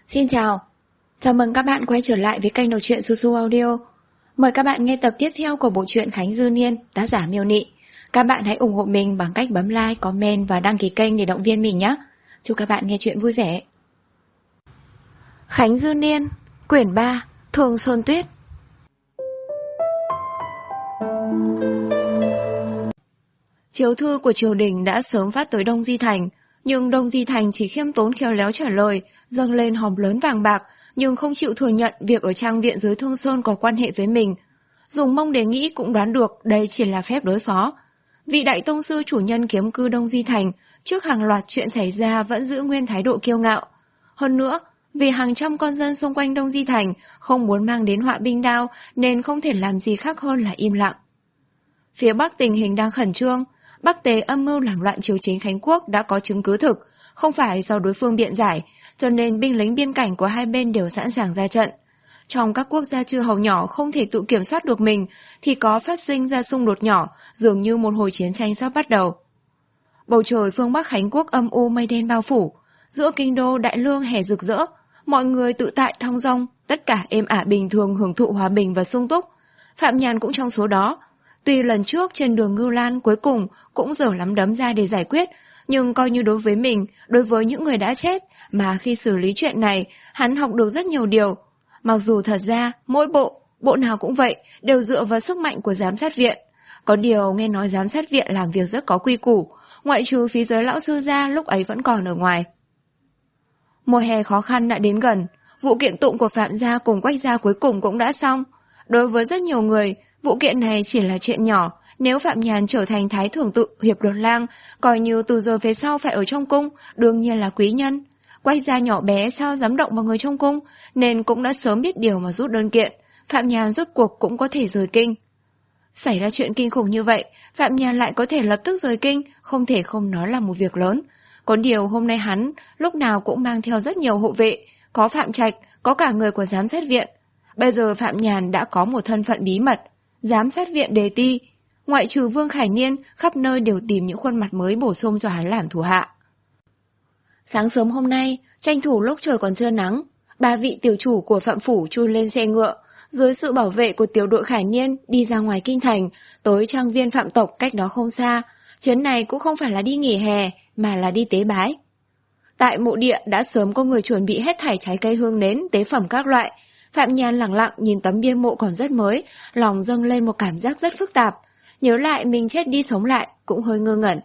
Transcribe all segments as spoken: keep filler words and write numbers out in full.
Xin chào, chào mừng các bạn quay trở lại với kênh đọc truyện Su Su Audio. Mời các bạn nghe tập tiếp theo của bộ truyện Khánh Dư Niên, tác giả Miêu Nị. Các bạn hãy ủng hộ mình bằng cách bấm like, comment và đăng ký kênh để động viên mình nhé. Chúc các bạn nghe truyện vui vẻ. Khánh Dư Niên, quyển ba, Thường Xuân Tuyết. Chiếu thư của triều đình đã sớm phát tới Đông Di Thành, nhưng Đông Di Thành chỉ khiêm tốn khéo léo trả lời, dâng lên hòm lớn vàng bạc, nhưng không chịu thừa nhận việc ở trang viện dưới Thương Sơn có quan hệ với mình. Dùng mông để nghĩ cũng đoán được đây chỉ là phép đối phó. Vị đại tông sư chủ nhân kiếm cư Đông Di Thành, trước hàng loạt chuyện xảy ra vẫn giữ nguyên thái độ kiêu ngạo. Hơn nữa, vì hàng trăm con dân xung quanh Đông Di Thành không muốn mang đến họa binh đao nên không thể làm gì khác hơn là im lặng. Phía Bắc tình hình đang khẩn trương. Bắc Tề âm mưu làm loạn triều chính Khánh Quốc đã có chứng cứ thực, không phải do đối phương biện giải, cho nên binh lính biên cảnh của hai bên đều sẵn sàng ra trận. Trong các quốc gia chư hầu nhỏ không thể tự kiểm soát được mình, thì có phát sinh ra xung đột nhỏ, dường như một hồi chiến tranh sắp bắt đầu. Bầu trời phương Bắc Khánh Quốc âm u mây đen bao phủ, giữa kinh đô Đại Lương hè rực rỡ, mọi người tự tại thong dong, tất cả êm ả bình thường hưởng thụ hòa bình và sung túc. Phạm Nhàn cũng trong số đó. Tuy lần trước trên đường Ngưu Lan cuối cùng cũng giở lắm đấm ra để giải quyết, nhưng coi như đối với mình, đối với những người đã chết, mà khi xử lý chuyện này, hắn học được rất nhiều điều. Mặc dù thật ra, mỗi bộ, bộ nào cũng vậy, đều dựa vào sức mạnh của giám sát viện. Có điều nghe nói giám sát viện làm việc rất có quy củ, ngoại trừ phí giới lão sư gia lúc ấy vẫn còn ở ngoài. Mùa hè khó khăn đã đến gần, vụ kiện tụng của Phạm gia cùng Quách gia cuối cùng cũng đã xong. Đối với rất nhiều người, vụ kiện này chỉ là chuyện nhỏ, nếu Phạm Nhàn trở thành thái thưởng tự hiệp đột lang, coi như từ giờ về sau phải ở trong cung, đương nhiên là quý nhân. Quách gia nhỏ bé sao dám động vào người trong cung, nên cũng đã sớm biết điều mà rút đơn kiện, Phạm Nhàn rốt cuộc cũng có thể rời kinh. Xảy ra chuyện kinh khủng như vậy, Phạm Nhàn lại có thể lập tức rời kinh, không thể không nói là một việc lớn. Có điều hôm nay hắn lúc nào cũng mang theo rất nhiều hộ vệ, có Phạm Trạch, có cả người của giám sát viện. Bây giờ Phạm Nhàn đã có một thân phận bí mật, giám sát viện đề ti, ngoại trừ Vương Khải Niên, khắp nơi đều tìm những khuôn mặt mới bổ sung cho hắn làm thủ hạ. Sáng sớm hôm nay, tranh thủ lúc trời còn chưa nắng, ba vị tiểu chủ của Phạm phủ chui lên xe ngựa, dưới sự bảo vệ của tiểu đội Khải Niên đi ra ngoài kinh thành, tới trang viên Phạm tộc cách đó không xa. Chuyến này cũng không phải là đi nghỉ hè, mà là đi tế bái. Tại mộ địa đã sớm có người chuẩn bị hết thảy trái cây hương nến, tế phẩm các loại. Phạm Nhàn lặng lặng nhìn tấm bia mộ còn rất mới, lòng dâng lên một cảm giác rất phức tạp. Nhớ lại mình chết đi sống lại, cũng hơi ngơ ngẩn.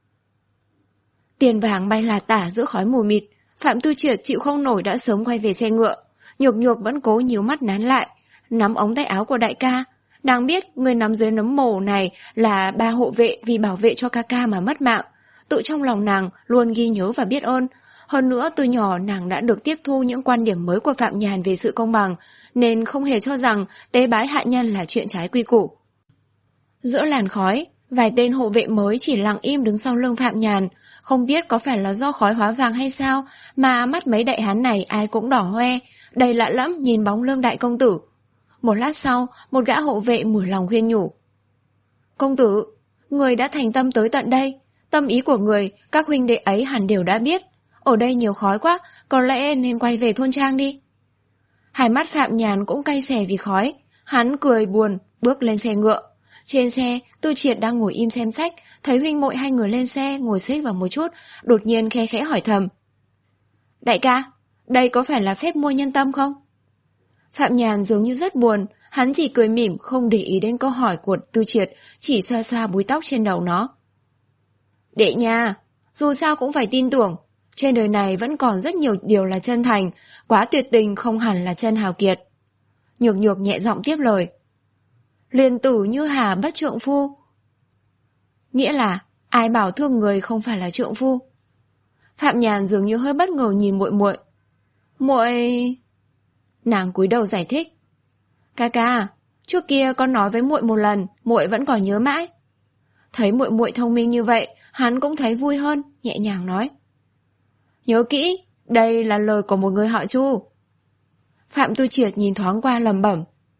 Tiền vàng bay là tả giữa khói mù mịt, Phạm Tư Triệt chịu không nổi đã sớm quay về xe ngựa. Nhược Nhược vẫn cố nhíu mắt nán lại, nắm ống tay áo của đại ca. Nàng biết người nắm dưới nấm mồ này là ba hộ vệ vì bảo vệ cho ca ca mà mất mạng. Tự trong lòng nàng luôn ghi nhớ và biết ơn. Hơn nữa từ nhỏ nàng đã được tiếp thu những quan điểm mới của Phạm Nhàn về sự công bằng, nên không hề cho rằng tế bái hạ nhân là chuyện trái quy củ. Giữa làn khói, vài tên hộ vệ mới chỉ lặng im đứng sau lưng Phạm Nhàn. Không biết có phải là do khói hóa vàng hay sao mà mắt mấy đại hán này ai cũng đỏ hoe, đầy lạ lẫm nhìn bóng lưng đại công tử. Một lát sau, một gã hộ vệ mở lòng khuyên nhủ. Công tử, người đã thành tâm tới tận đây, tâm ý của người, các huynh đệ ấy hẳn đều đã biết. Ở đây nhiều khói quá, có lẽ nên quay về thôn trang đi. Hai mắt Phạm Nhàn cũng cay xè vì khói, hắn cười buồn, bước lên xe ngựa. Trên xe, Tư Triệt đang ngồi im xem sách, thấy huynh muội hai người lên xe, ngồi xích vào một chút, đột nhiên khe khẽ hỏi thầm. Đại ca, đây có phải là phép mua nhân tâm không? Phạm Nhàn dường như rất buồn, hắn chỉ cười mỉm không để ý đến câu hỏi của Tư Triệt, chỉ xoa xoa búi tóc trên đầu nó. Đệ nha, dù sao cũng phải tin tưởng, trên đời này vẫn còn rất nhiều điều là chân thành, quá tuyệt tình không hẳn là chân hào kiệt. Nhược Nhược nhẹ giọng tiếp lời. Liền tử như hà bất trượng phu. Nghĩa là ai bảo thương người không phải là trượng phu. Phạm Nhàn dường như hơi bất ngờ nhìn muội muội. Muội... Nàng cúi đầu giải thích. Ca ca, trước kia con nói với muội một lần, muội vẫn còn nhớ mãi. Thấy muội muội thông minh như vậy, hắn cũng thấy vui hơn, nhẹ nhàng nói. Nhớ kỹ, đây là lời của một người họ Chu. Phạm Tư Triệt nhìn thoáng qua lẩm bẩm.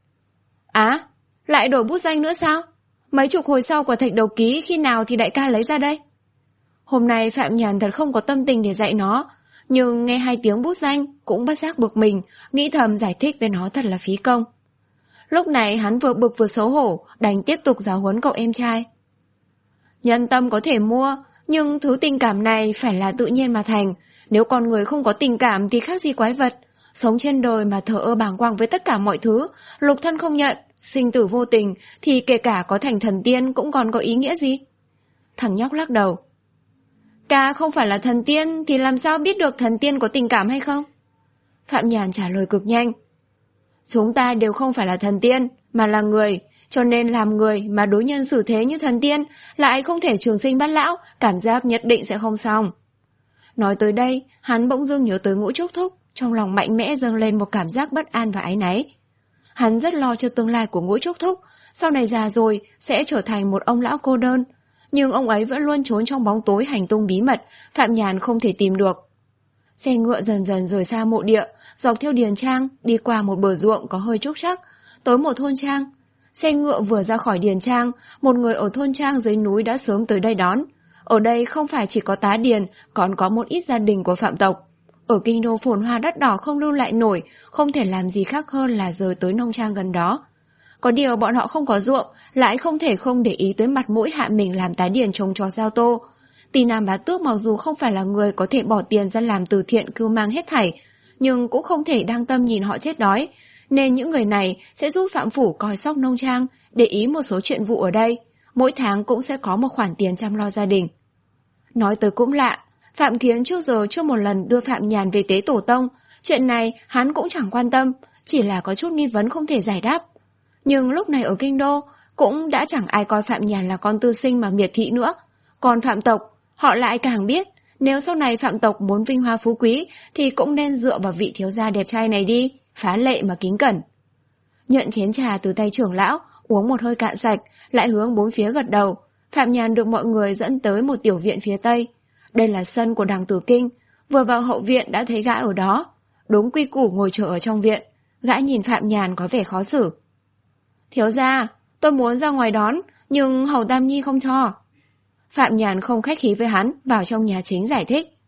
Á, lại đổi bút danh nữa sao? Mấy chục hồi sau của thạch đầu ký khi nào thì đại ca lấy ra đây? Hôm nay Phạm Nhàn thật không có tâm tình để dạy nó. Nhưng nghe hai tiếng bút danh cũng bất giác bực mình, nghĩ thầm giải thích với nó thật là phí công. Lúc này hắn vừa bực vừa xấu hổ, đành tiếp tục giáo huấn cậu em trai. Nhân tâm có thể mua, nhưng thứ tình cảm này phải là tự nhiên mà thành. Nếu con người không có tình cảm thì khác gì quái vật. Sống trên đời mà thờ ơ bàng quang với tất cả mọi thứ, lục thân không nhận, sinh tử vô tình, thì kể cả có thành thần tiên cũng còn có ý nghĩa gì? Thằng nhóc lắc đầu. Ca không phải là thần tiên thì làm sao biết được thần tiên có tình cảm hay không? Phạm Nhàn trả lời cực nhanh. Chúng ta đều không phải là thần tiên, mà là người, cho nên làm người mà đối nhân xử thế như thần tiên lại không thể trường sinh bất lão, cảm giác nhất định sẽ không xong. Nói tới đây, hắn bỗng dưng nhớ tới Ngũ Trúc Thúc, trong lòng mạnh mẽ dâng lên một cảm giác bất an và áy náy. Hắn rất lo cho tương lai của Ngũ Trúc Thúc, sau này già rồi sẽ trở thành một ông lão cô đơn. Nhưng ông ấy vẫn luôn trốn trong bóng tối hành tung bí mật, Phạm Nhàn không thể tìm được. Xe ngựa dần dần rời xa mộ địa, dọc theo điền trang, đi qua một bờ ruộng có hơi trúc trắc, tới một thôn trang. Xe ngựa vừa ra khỏi điền trang, một người ở thôn trang dưới núi đã sớm tới đây đón. Ở đây không phải chỉ có tá điền, còn có một ít gia đình của phạm tộc. Ở kinh đô phồn hoa đắt đỏ không lưu lại nổi, không thể làm gì khác hơn là rời tới nông trang gần đó. Có điều bọn họ không có ruộng, lại không thể không để ý tới mặt mũi hạ mình làm tá điền trồng trọt giao tô. Tỳ Nam Bá Tước mặc dù không phải là người có thể bỏ tiền ra làm từ thiện cưu mang hết thảy, nhưng cũng không thể đang tâm nhìn họ chết đói, nên những người này sẽ giúp Phạm Phủ coi sóc nông trang, để ý một số chuyện vụ ở đây. Mỗi tháng cũng sẽ có một khoản tiền chăm lo gia đình. Nói tới cũng lạ, Phạm Kiến trước giờ chưa một lần đưa Phạm Nhàn về tế tổ tông. Chuyện này hắn cũng chẳng quan tâm, chỉ là có chút nghi vấn không thể giải đáp. Nhưng lúc này ở kinh đô cũng đã chẳng ai coi Phạm Nhàn là con tư sinh mà miệt thị nữa. Còn Phạm tộc, họ lại càng biết, nếu sau này Phạm tộc muốn vinh hoa phú quý thì cũng nên dựa vào vị thiếu gia đẹp trai này đi, phá lệ mà kính cẩn. Nhận chén trà từ tay trưởng lão, uống một hơi cạn sạch, lại hướng bốn phía gật đầu. Phạm Nhàn được mọi người dẫn tới một tiểu viện phía tây. Đây là sân của Đằng Tử Kinh, vừa vào hậu viện đã thấy gã ở đó. Đúng quy củ ngồi chờ ở trong viện. Gã nhìn Phạm Nhàn có vẻ khó xử. Thiếu gia, tôi muốn ra ngoài đón, nhưng Hầu Tam Nhi không cho. Phạm Nhàn không khách khí với hắn, vào trong nhà chính giải thích.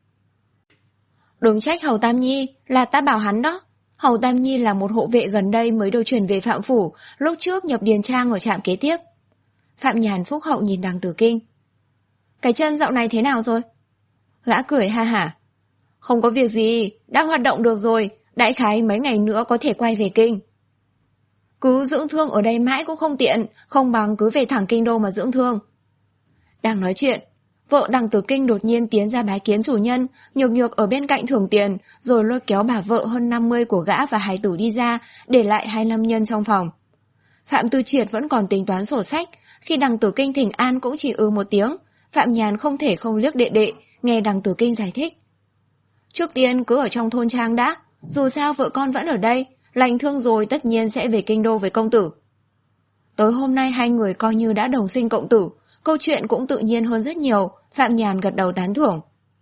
Đừng trách Hầu Tam Nhi, là ta bảo hắn đó. Hầu Tam Nhi là một hộ vệ gần đây mới được chuyển về Phạm Phủ, lúc trước nhập điền trang ở trạm kế tiếp. Phạm Nhàn phúc hậu nhìn Đằng Tử Kinh. Cái chân dạo này thế nào rồi? Gã cười ha hả. Không có việc gì, đã hoạt động được rồi, đại khái mấy ngày nữa có thể quay về kinh. Cứ dưỡng thương ở đây mãi cũng không tiện, không bằng cứ về thẳng kinh đô mà dưỡng thương. Đang nói chuyện, vợ Đằng Tử Kinh đột nhiên tiến ra bái kiến chủ nhân, Nhược Nhược ở bên cạnh thưởng tiền, rồi lôi kéo bà vợ hơn năm mươi của gã và hài tử đi ra, để lại hai nam nhân trong phòng. Phạm Tư Triệt vẫn còn tính toán sổ sách, khi Đằng Tử Kinh thỉnh an cũng chỉ ư một tiếng. Phạm Nhàn không thể không liếc đệ đệ, nghe Đằng Tử Kinh giải thích. Trước tiên cứ ở trong thôn trang đã, dù sao vợ con vẫn ở đây, lành thương rồi tất nhiên sẽ về kinh đô với công tử. Tối hôm nay hai người coi như đã đồng sinh cộng tử, câu chuyện cũng tự nhiên hơn rất nhiều. Phạm Nhàn gật đầu tán thưởng.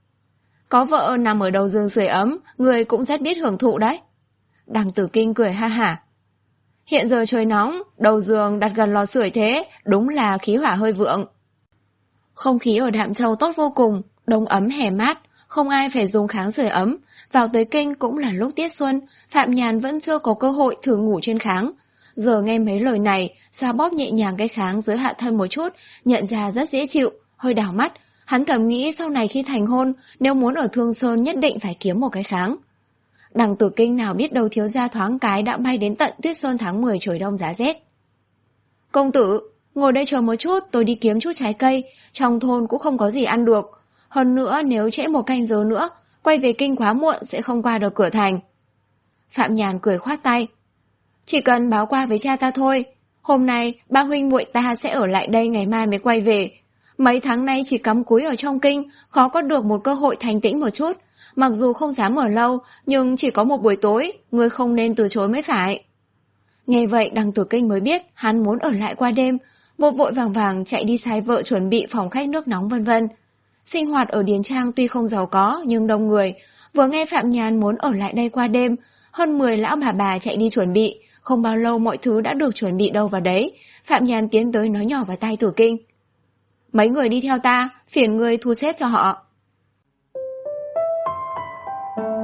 Có vợ nằm ở đầu giường sưởi ấm, người cũng rất biết hưởng thụ đấy. Đằng Tử Kinh cười ha hả. Hiện giờ trời nóng, đầu giường đặt gần lò sưởi thế, đúng là khí hỏa hơi vượng. Không khí ở Đạm Châu tốt vô cùng, đông ấm hè mát, không ai phải dùng kháng sưởi ấm. Vào tới kinh cũng là lúc tiết xuân, Phạm Nhàn vẫn chưa có cơ hội thử ngủ trên kháng. Giờ nghe mấy lời này, xoa bóp nhẹ nhàng cái kháng dưới hạ thân một chút, nhận ra rất dễ chịu, hơi đảo mắt. Hắn thầm nghĩ sau này khi thành hôn, nếu muốn ở Thương Sơn nhất định phải kiếm một cái kháng. Đằng Tử Kinh nào biết đâu thiếu gia thoáng cái đã bay đến tận Tuyết Sơn tháng mười trời đông giá rét. Công tử, ngồi đây chờ một chút, tôi đi kiếm chút trái cây, trong thôn cũng không có gì ăn được. Hơn nữa nếu trễ một canh giờ nữa, quay về kinh quá muộn sẽ không qua được cửa thành. Phạm Nhàn cười khoát tay. Chỉ cần báo qua với cha ta thôi. Hôm nay ba huynh muội ta sẽ ở lại đây, ngày mai mới quay về. Mấy tháng nay chỉ cắm cúi ở trong kinh, khó có được một cơ hội thanh tĩnh một chút. Mặc dù không dám ở lâu, nhưng chỉ có một buổi tối, ngươi không nên từ chối mới phải. Nghe vậy Đằng Tử Kinh mới biết hắn muốn ở lại qua đêm, vội vội vàng vàng chạy đi sai vợ chuẩn bị phòng khách nước nóng vân vân. Sinh hoạt ở điền trang tuy không giàu có nhưng đông người, vừa nghe Phạm Nhàn muốn ở lại đây qua đêm, hơn mười lão bà bà chạy đi chuẩn bị, không bao lâu mọi thứ đã được chuẩn bị đâu vào đấy. Phạm Nhàn tiến tới nói nhỏ vào tai Tử Kinh. Mấy người đi theo ta, phiền ngươi thu xếp cho họ.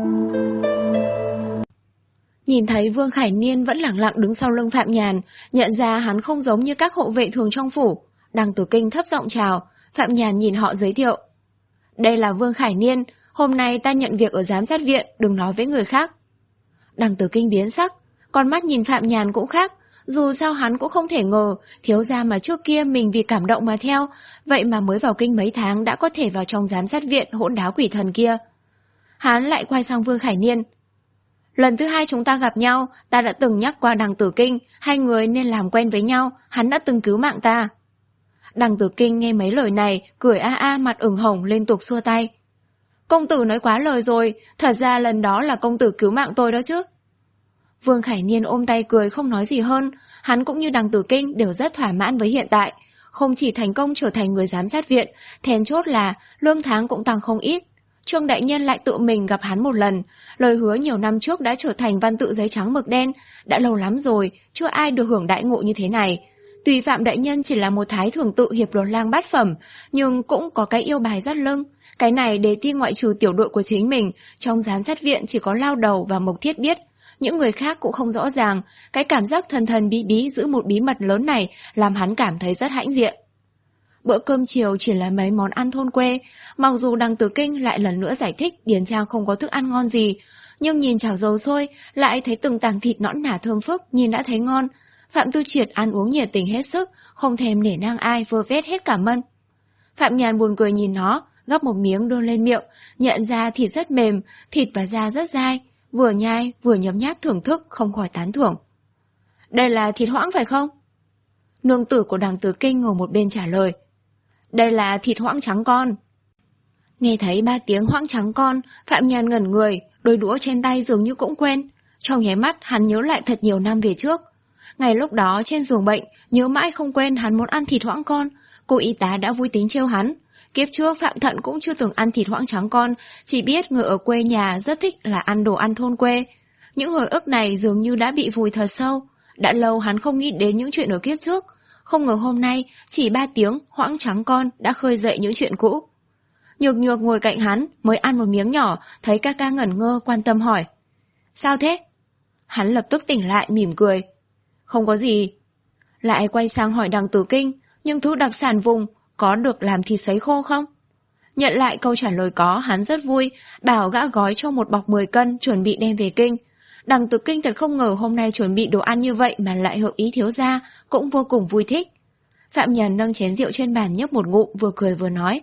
Nhìn thấy Vương Khải Niên vẫn lẳng lặng đứng sau lưng Phạm Nhàn, nhận ra hắn không giống như các hộ vệ thường trong phủ. Đằng Tử Kinh thấp giọng chào, Phạm Nhàn nhìn họ giới thiệu. Đây là Vương Khải Niên, hôm nay ta nhận việc ở giám sát viện, đừng nói với người khác. Đằng Tử Kinh biến sắc, con mắt nhìn Phạm Nhàn cũng khác, dù sao hắn cũng không thể ngờ, thiếu gia mà trước kia mình vì cảm động mà theo, vậy mà mới vào kinh mấy tháng đã có thể vào trong giám sát viện hỗn đáo quỷ thần kia. Hắn lại quay sang Vương Khải Niên. Lần thứ hai chúng ta gặp nhau, ta đã từng nhắc qua Đằng Tử Kinh, hai người nên làm quen với nhau, hắn đã từng cứu mạng ta. Đằng Tử Kinh nghe mấy lời này, cười a a mặt ửng hồng liên tục xua tay. Công tử nói quá lời rồi, thật ra lần đó là công tử cứu mạng tôi đó chứ. Vương Khải Niên ôm tay cười không nói gì hơn, hắn cũng như Đằng Tử Kinh đều rất thỏa mãn với hiện tại. Không chỉ thành công trở thành người giám sát viện, then chốt là lương tháng cũng tăng không ít. Trương đại nhân lại tự mình gặp hắn một lần, lời hứa nhiều năm trước đã trở thành văn tự giấy trắng mực đen, đã lâu lắm rồi, chưa ai được hưởng đãi ngộ như thế này. Tuy Phạm đại nhân chỉ là một thái thường tự hiệp đột lang bát phẩm, nhưng cũng có cái yêu bài dắt lưng. Cái này đề thi ngoại trừ tiểu đội của chính mình, trong giám sát viện chỉ có Lao Đầu và Mộc Thiết biết. Những người khác cũng không rõ ràng, cái cảm giác thần thần bí bí giữ một bí mật lớn này làm hắn cảm thấy rất hãnh diện. Bữa cơm chiều chỉ là mấy món ăn thôn quê, mặc dù Đằng Tử Kinh lại lần nữa giải thích Điền Trang không có thức ăn ngon gì, nhưng nhìn chảo dầu sôi, lại thấy từng tảng thịt nõn nả thơm phức, nhìn đã thấy ngon. Phạm Tư Triệt ăn uống nhiệt tình hết sức, không thèm nể nang ai, vơ vét hết cả mân. Phạm Nhàn buồn cười nhìn nó, gắp một miếng đưa lên miệng, nhận ra thịt rất mềm, thịt và da rất dai, vừa nhai vừa nhấm nháp thưởng thức, không khỏi tán thưởng. Đây là thịt hoãng phải không? Nương tử của Đằng Tử Kinh ngồi một bên trả lời. Đây là thịt hoãng trắng con. Nghe thấy ba tiếng hoãng trắng con, Phạm Nhàn ngẩn người, đôi đũa trên tay dường như cũng quên. Trong nháy mắt hắn nhớ lại thật nhiều năm về trước. Ngày lúc đó trên giường bệnh, nhớ mãi không quên hắn muốn ăn thịt hoãng con. Cô y tá đã vui tính trêu hắn. Kiếp trước Phạm Thận cũng chưa từng ăn thịt hoãng trắng con, chỉ biết người ở quê nhà rất thích là ăn đồ ăn thôn quê. Những hồi ức này dường như đã bị vùi thật sâu. Đã lâu hắn không nghĩ đến những chuyện ở kiếp trước. Không ngờ hôm nay, chỉ ba tiếng, hoãng trắng con đã khơi dậy những chuyện cũ. Nhược Nhược ngồi cạnh hắn, mới ăn một miếng nhỏ, thấy ca ca ngẩn ngơ quan tâm hỏi. Sao thế? Hắn lập tức tỉnh lại mỉm cười. Không có gì. Lại quay sang hỏi Đằng Tử Kinh, nhưng thứ đặc sản vùng có được làm thịt sấy khô không? Nhận lại câu trả lời có, hắn rất vui, bảo gã gói cho một bọc mười cân chuẩn bị đem về kinh. Đằng Tử Kinh thật không ngờ hôm nay chuẩn bị đồ ăn như vậy mà lại hợp ý thiếu gia, cũng vô cùng vui thích. Phạm Nhàn nâng chén rượu trên bàn nhấp một ngụm, vừa cười vừa nói.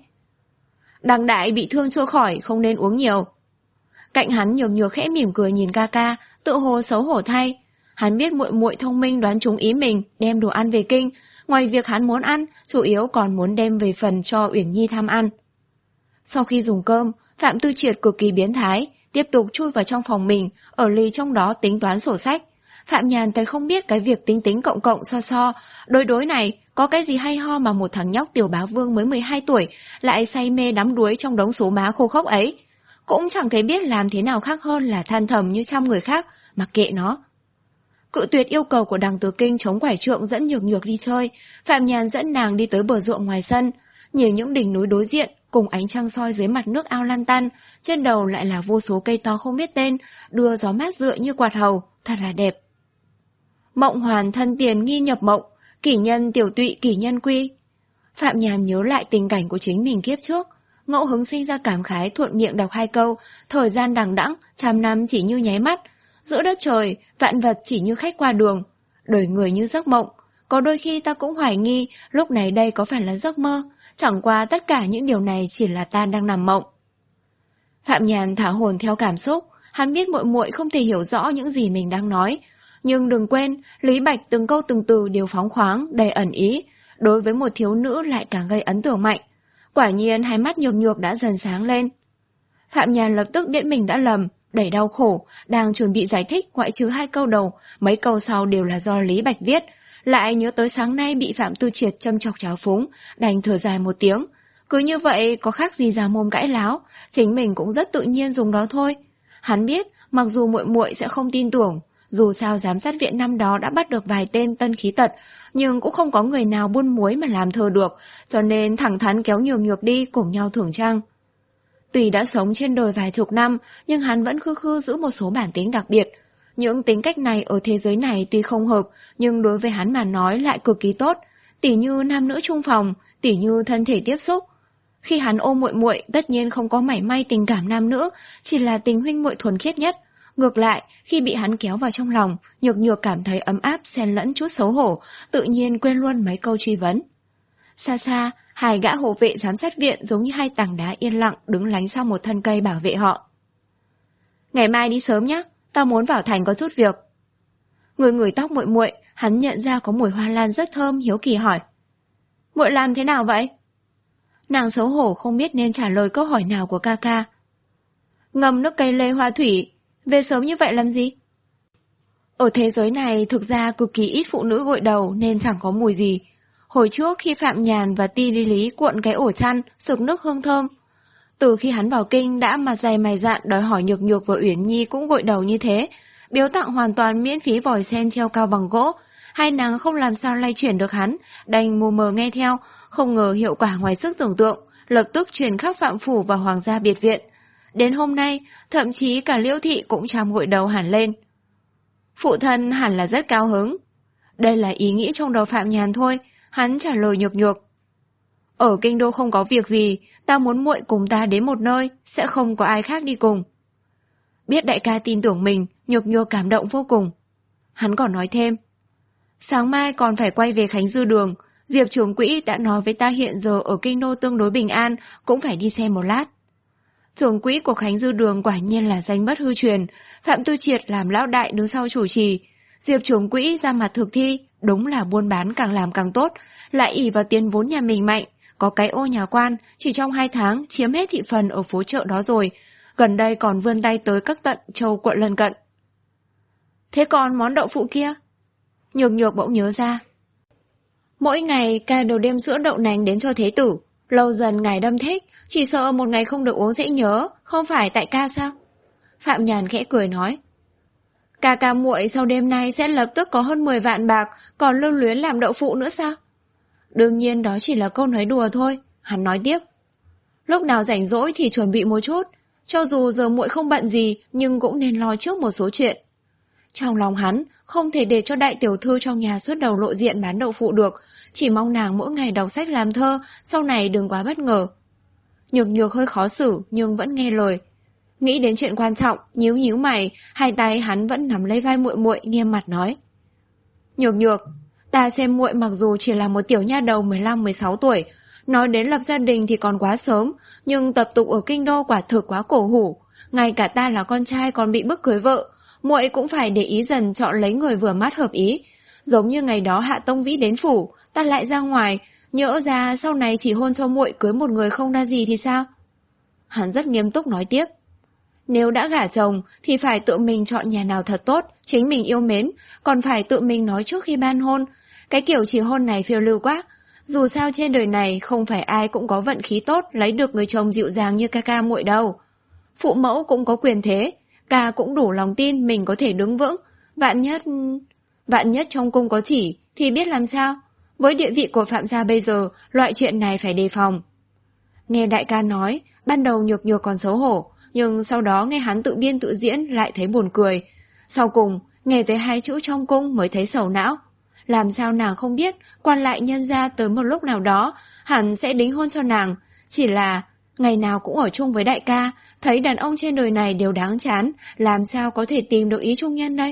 Đằng đại bị thương chưa khỏi, không nên uống nhiều. Cạnh hắn Nhược Nhược khẽ mỉm cười nhìn ca ca, tự hồ xấu hổ thay. Hắn biết muội muội thông minh đoán trúng ý mình, đem đồ ăn về kinh. Ngoài việc hắn muốn ăn, chủ yếu còn muốn đem về phần cho Uyển Nhi tham ăn. Sau khi dùng cơm, Phạm Tư Triệt cực kỳ biến thái, tiếp tục chui vào trong phòng mình, ở lì trong đó tính toán sổ sách. Phạm Nhàn thật không biết cái việc tính tính cộng cộng so so, đối đối này có cái gì hay ho mà một thằng nhóc tiểu bá vương mới mười hai tuổi lại say mê đắm đuối trong đống số má khô khốc ấy. Cũng chẳng thấy biết làm thế nào khác hơn là than thầm như trăm người khác, mặc kệ nó. Cự tuyệt yêu cầu của Đằng Tử Kinh chống quải trượng dẫn Nhược Nhược đi chơi, Phạm Nhàn dẫn nàng đi tới bờ ruộng ngoài sân, nhìn những đỉnh núi đối diện cùng ánh trăng soi dưới mặt nước ao lan tăn, trên đầu lại là vô số cây to không biết tên, đưa gió mát rượi như quạt hầu, thật là đẹp. Mộng hoàn thân tiền nghi nhập mộng, kỷ nhân tiểu tụy kỷ nhân quy. Phạm Nhàn nhớ lại tình cảnh của chính mình kiếp trước, ngẫu hứng sinh ra cảm khái, thuận miệng đọc hai câu, thời gian đằng đẵng, trăm năm chỉ như nháy mắt, giữa đất trời, vạn vật chỉ như khách qua đường, đời người như giấc mộng. Có đôi khi ta cũng hoài nghi, lúc này đây có phải là giấc mơ, chẳng qua tất cả những điều này chỉ là ta đang nằm mộng. Phạm Nhàn thả hồn theo cảm xúc, hắn biết muội muội không thể hiểu rõ những gì mình đang nói. Nhưng đừng quên, Lý Bạch từng câu từng từ đều phóng khoáng, đầy ẩn ý, đối với một thiếu nữ lại càng gây ấn tượng mạnh. Quả nhiên hai mắt Nhược Nhược đã dần sáng lên. Phạm Nhàn lập tức biết mình đã lầm, đầy đau khổ, đang chuẩn bị giải thích ngoại trừ hai câu đầu, mấy câu sau đều là do Lý Bạch viết. Lại nhớ tới sáng nay bị Phạm Tư Triệt châm chọc tráo phúng, đành thở dài một tiếng. Cứ như vậy có khác gì ra mồm cãi láo, chính mình cũng rất tự nhiên dùng đó thôi. Hắn biết, mặc dù muội muội sẽ không tin tưởng, dù sao giám sát viện năm đó đã bắt được vài tên tân khí tật, nhưng cũng không có người nào buôn muối mà làm thơ được, cho nên thẳng thắn kéo Nhược Nhược đi cùng nhau thưởng trang. Tuy đã sống trên đời vài chục năm, nhưng hắn vẫn khư khư giữ một số bản tính đặc biệt. Những tính cách này ở thế giới này tuy không hợp, nhưng đối với hắn mà nói lại cực kỳ tốt, tỉ như nam nữ chung phòng, tỉ như thân thể tiếp xúc. Khi hắn ôm muội muội, tất nhiên không có mảy may tình cảm nam nữ, chỉ là tình huynh muội thuần khiết nhất. Ngược lại, khi bị hắn kéo vào trong lòng, Nhược Nhược cảm thấy ấm áp xen lẫn chút xấu hổ, tự nhiên quên luôn mấy câu truy vấn. Xa xa, hai gã hộ vệ giám sát viện giống như hai tảng đá yên lặng đứng lánh sau một thân cây bảo vệ họ. Ngày mai đi sớm nhé, tao muốn vào thành có chút việc. Người ngửi tóc muội muội, hắn nhận ra có mùi hoa lan rất thơm, hiếu kỳ hỏi. Muội làm thế nào vậy? Nàng xấu hổ không biết nên trả lời câu hỏi nào của ca ca. Ngâm nước cây lê hoa thủy, về sớm như vậy làm gì? Ở thế giới này thực ra cực kỳ ít phụ nữ gội đầu nên chẳng có mùi gì. Hồi trước khi Phạm Nhàn và Ti Lý Lý cuộn cái ổ chăn, sực nước hương thơm. Từ khi hắn vào kinh đã mặt dày mày dạn đòi hỏi Nhược Nhược và Uyển Nhi cũng gội đầu như thế, biếu tặng hoàn toàn miễn phí vòi sen treo cao bằng gỗ. Hai nàng không làm sao lay chuyển được hắn, đành mù mờ nghe theo, không ngờ hiệu quả ngoài sức tưởng tượng, lập tức truyền khắp Phạm Phủ và Hoàng gia biệt viện. Đến hôm nay, thậm chí cả Liễu Thị cũng chăm gội đầu hẳn lên. Phụ thân hẳn là rất cao hứng. Đây là ý nghĩ trong đầu Phạm Nhàn thôi, hắn trả lời Nhược Nhược. Ở kinh đô không có việc gì, ta muốn muội cùng ta đến một nơi, sẽ không có ai khác đi cùng. Biết đại ca tin tưởng mình, Nhược Nhược cảm động vô cùng. Hắn còn nói thêm. Sáng mai còn phải quay về Khánh Dư Đường, Diệp trưởng quỹ đã nói với ta hiện giờ ở kinh đô tương đối bình an, cũng phải đi xem một lát. Trưởng quỹ của Khánh Dư Đường quả nhiên là danh bất hư truyền, Phạm Tư Triệt làm lão đại đứng sau chủ trì, Diệp trưởng quỹ ra mặt thực thi, đúng là buôn bán càng làm càng tốt, lại ỷ vào tiền vốn nhà mình mạnh, có cái ô nhà quan, chỉ trong hai tháng chiếm hết thị phần ở phố chợ đó rồi, gần đây còn vươn tay tới các tận châu quận lân cận. Thế còn món đậu phụ kia? Nhược Nhược bỗng nhớ ra. Mỗi ngày ca đều đem sữa đậu nành đến cho thế tử, lâu dần ngài đâm thích, chỉ sợ một ngày không được uống dễ nhớ, không phải tại ca sao? Phạm Nhàn khẽ cười nói. Ca ca muội sau đêm nay sẽ lập tức có hơn mười vạn bạc, còn lưu luyến làm đậu phụ nữa sao? Đương nhiên đó chỉ là câu nói đùa thôi, hắn nói tiếp. Lúc nào rảnh rỗi thì chuẩn bị một chút, cho dù giờ muội không bận gì nhưng cũng nên lo trước một số chuyện. Trong lòng hắn, không thể để cho đại tiểu thư trong nhà suốt đầu lộ diện bán đậu phụ được, chỉ mong nàng mỗi ngày đọc sách làm thơ, sau này đừng quá bất ngờ. Nhược Nhược hơi khó xử nhưng vẫn nghe lời. Nghĩ đến chuyện quan trọng, nhíu nhíu mày, hai tay hắn vẫn nắm lấy vai muội muội nghiêm mặt nói. Nhược Nhược, ta xem muội mặc dù chỉ là một tiểu nha đầu mười lăm mười sáu tuổi, nói đến lập gia đình thì còn quá sớm, nhưng tập tục ở kinh đô quả thực quá cổ hủ, ngay cả ta là con trai còn bị bức cưới vợ, muội cũng phải để ý dần chọn lấy người vừa mắt hợp ý. Giống như ngày đó Hạ Tông Vĩ đến phủ, ta lại ra ngoài, nhỡ ra sau này chỉ hôn cho muội cưới một người không đa gì thì sao? Hắn rất nghiêm túc nói tiếp. Nếu đã gả chồng thì phải tự mình chọn nhà nào thật tốt, chính mình yêu mến, còn phải tự mình nói trước khi ban hôn. Cái kiểu chỉ hôn này phiêu lưu quá. Dù sao trên đời này không phải ai cũng có vận khí tốt lấy được người chồng dịu dàng như ca ca muội đâu. Phụ mẫu cũng có quyền thế, ca cũng đủ lòng tin mình có thể đứng vững. Vạn nhất... Vạn nhất trong cung có chỉ thì biết làm sao. Với địa vị của Phạm gia bây giờ, loại chuyện này phải đề phòng. Nghe đại ca nói, ban đầu Nhược Nhược còn xấu hổ, nhưng sau đó nghe hắn tự biên tự diễn lại thấy buồn cười. Sau cùng, nghe tới hai chữ trong cung mới thấy sầu não. Làm sao nàng không biết, quan lại nhân gia tới một lúc nào đó, hẳn sẽ đính hôn cho nàng. Chỉ là, ngày nào cũng ở chung với đại ca, thấy đàn ông trên đời này đều đáng chán, làm sao có thể tìm được ý trung nhân đây?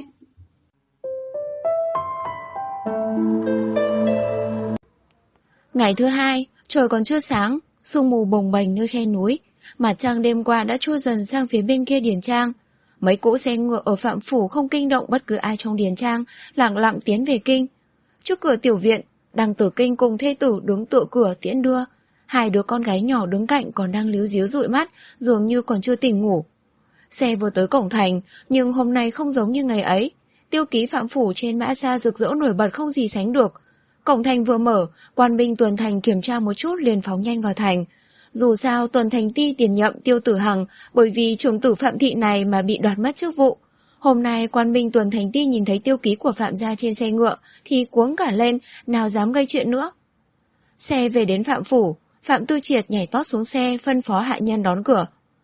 Ngày thứ hai, trời còn chưa sáng, sương mù bồng bềnh nơi khe núi, mặt trăng đêm qua đã trôi dần sang phía bên kia điền trang. Mấy cỗ xe ngựa ở Phạm Phủ không kinh động bất cứ ai trong điền trang, lặng lặng tiến về kinh. Trước cửa tiểu viện, Đằng Tử Kinh cùng thê tử đứng tựa cửa tiễn đưa. Hai đứa con gái nhỏ đứng cạnh còn đang líu díu dụi mắt, dường như còn chưa tỉnh ngủ. Xe vừa tới cổng thành, nhưng hôm nay không giống như ngày ấy. Tiêu ký Phạm Phủ trên mã xa rực rỡ nổi bật không gì sánh được. Cổng thành vừa mở, quan binh tuần thành kiểm tra một chút liền phóng nhanh vào thành. Dù sao tuần thành ti tiền nhậm Tiêu Tử Hằng bởi vì trưởng tử Phạm thị này mà bị đoạt mất chức vụ. Hôm nay quan binh tuần thành ti nhìn thấy tiêu ký của Phạm gia trên xe ngựa thì cuống cả lên, nào dám gây chuyện nữa. Xe về đến Phạm Phủ, Phạm Tư Triệt nhảy tót xuống xe phân phó hạ nhân đón cửa.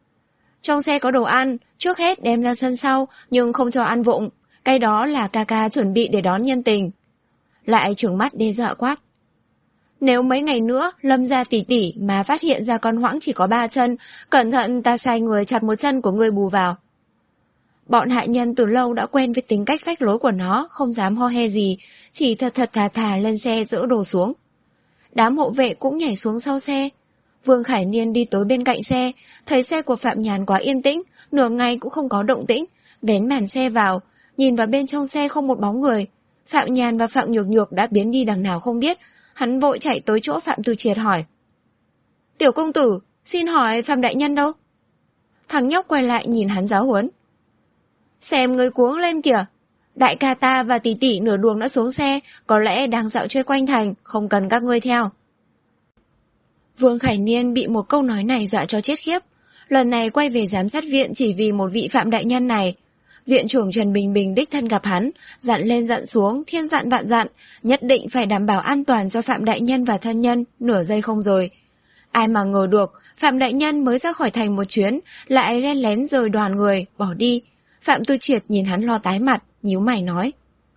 Trong xe có đồ ăn, trước hết đem ra sân sau, nhưng không cho ăn vụng. Cái đó là ca ca chuẩn bị để đón nhân tình. Lại trừng mắt đe dọa quát. Nếu mấy ngày nữa Lâm gia tỷ tỷ mà phát hiện ra con hoãng chỉ có ba chân, cẩn thận ta sai người chặt một chân của ngươi bù vào. Bọn hạ nhân từ lâu đã quen với tính cách phách lối của nó, không dám ho he gì, chỉ thật thật thà thà lên xe dỡ đồ xuống. Đám hộ vệ cũng nhảy xuống sau xe. Vương Khải Niên đi tới bên cạnh xe, thấy xe của Phạm Nhàn quá yên tĩnh, nửa ngày cũng không có động tĩnh, vén màn xe vào, nhìn vào bên trong xe không một bóng người. Phạm Nhàn và Phạm Nhược Nhược đã biến đi đằng nào không biết, hắn vội chạy tới chỗ Phạm Từ Triệt hỏi. Tiểu công tử, xin hỏi Phạm đại nhân đâu? Thằng nhóc quay lại nhìn hắn giáo huấn. Xem người cuống lên kìa, đại ca ta và tỷ tỷ nửa đường đã xuống xe, có lẽ đang dạo chơi quanh thành, không cần các ngươi theo. Vương Khải Niên bị một câu nói này dọa cho chết khiếp, lần này quay về giám sát viện chỉ vì một vị Phạm đại nhân này. Viện trưởng Trần Bình Bình đích thân gặp hắn, dặn lên dặn xuống, thiên dặn vạn dặn, nhất định phải đảm bảo an toàn cho Phạm đại nhân và thân nhân, nửa giây không rời. Ai mà ngờ được, Phạm đại nhân mới ra khỏi thành một chuyến, lại len lén rời đoàn người, bỏ đi. Phạm Tư Triệt nhìn hắn lo tái mặt, nhíu mày nói.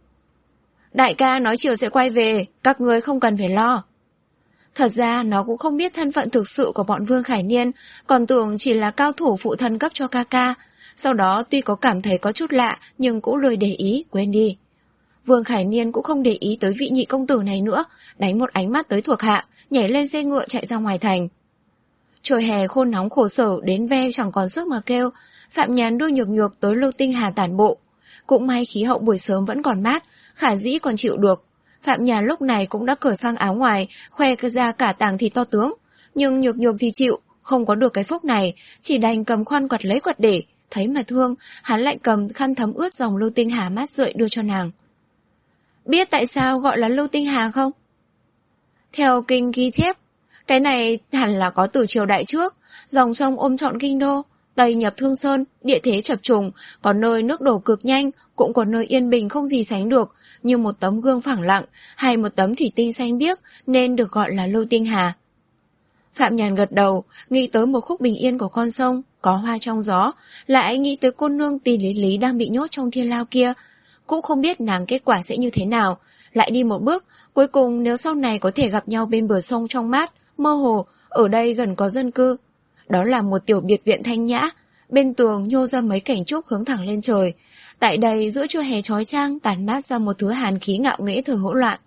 Đại ca nói chiều sẽ quay về, các ngươi không cần phải lo. Thật ra nó cũng không biết thân phận thực sự của bọn Vương Khải Niên, còn tưởng chỉ là cao thủ phụ thân cấp cho ca ca. Sau đó tuy có cảm thấy có chút lạ, nhưng cũng lười để ý, quên đi. Vương Khải Niên cũng không để ý tới vị nhị công tử này nữa, đánh một ánh mắt tới thuộc hạ, nhảy lên xe ngựa chạy ra ngoài thành. Trời hè khôn nóng khổ sở đến ve chẳng còn sức mà kêu, Phạm Nhàn đưa Nhược Nhược tới Lưu Tinh Hà tản bộ. Cũng may khí hậu buổi sớm vẫn còn mát, khả dĩ còn chịu được. Phạm Nhàn lúc này cũng đã cởi phang áo ngoài, khoe ra cả tàng thịt to tướng. Nhưng Nhược Nhược thì chịu, không có được cái phúc này, chỉ đành cầm khoăn quạt lấy quạt để. Thấy mà thương, hắn lại cầm khăn thấm ướt dòng Lưu Tinh Hà mát rượi đưa cho nàng. Biết tại sao gọi là Lưu Tinh Hà không? Theo kinh ghi chép, cái này hẳn là có từ triều đại trước, dòng sông ôm trọn kinh đô, Tây nhập Thương Sơn, địa thế chập trùng, có nơi nước đổ cực nhanh, cũng có nơi yên bình không gì sánh được, như một tấm gương phẳng lặng hay một tấm thủy tinh xanh biếc nên được gọi là Lưu Tinh Hà. Phạm Nhàn gật đầu, nghĩ tới một khúc bình yên của con sông, có hoa trong gió, lại nghĩ tới cô nương Tì Lý Lý đang bị nhốt trong thiên lao kia. Cũng không biết nàng kết quả sẽ như thế nào, lại đi một bước, cuối cùng nếu sau này có thể gặp nhau bên bờ sông trong mát, mơ hồ, ở đây gần có dân cư. Đó là một tiểu biệt viện thanh nhã, bên tường nhô ra mấy cảnh trúc hướng thẳng lên trời. Tại đây giữa trưa hè chói chang tàn mát ra một thứ hàn khí ngạo nghễ thời hỗn loạn.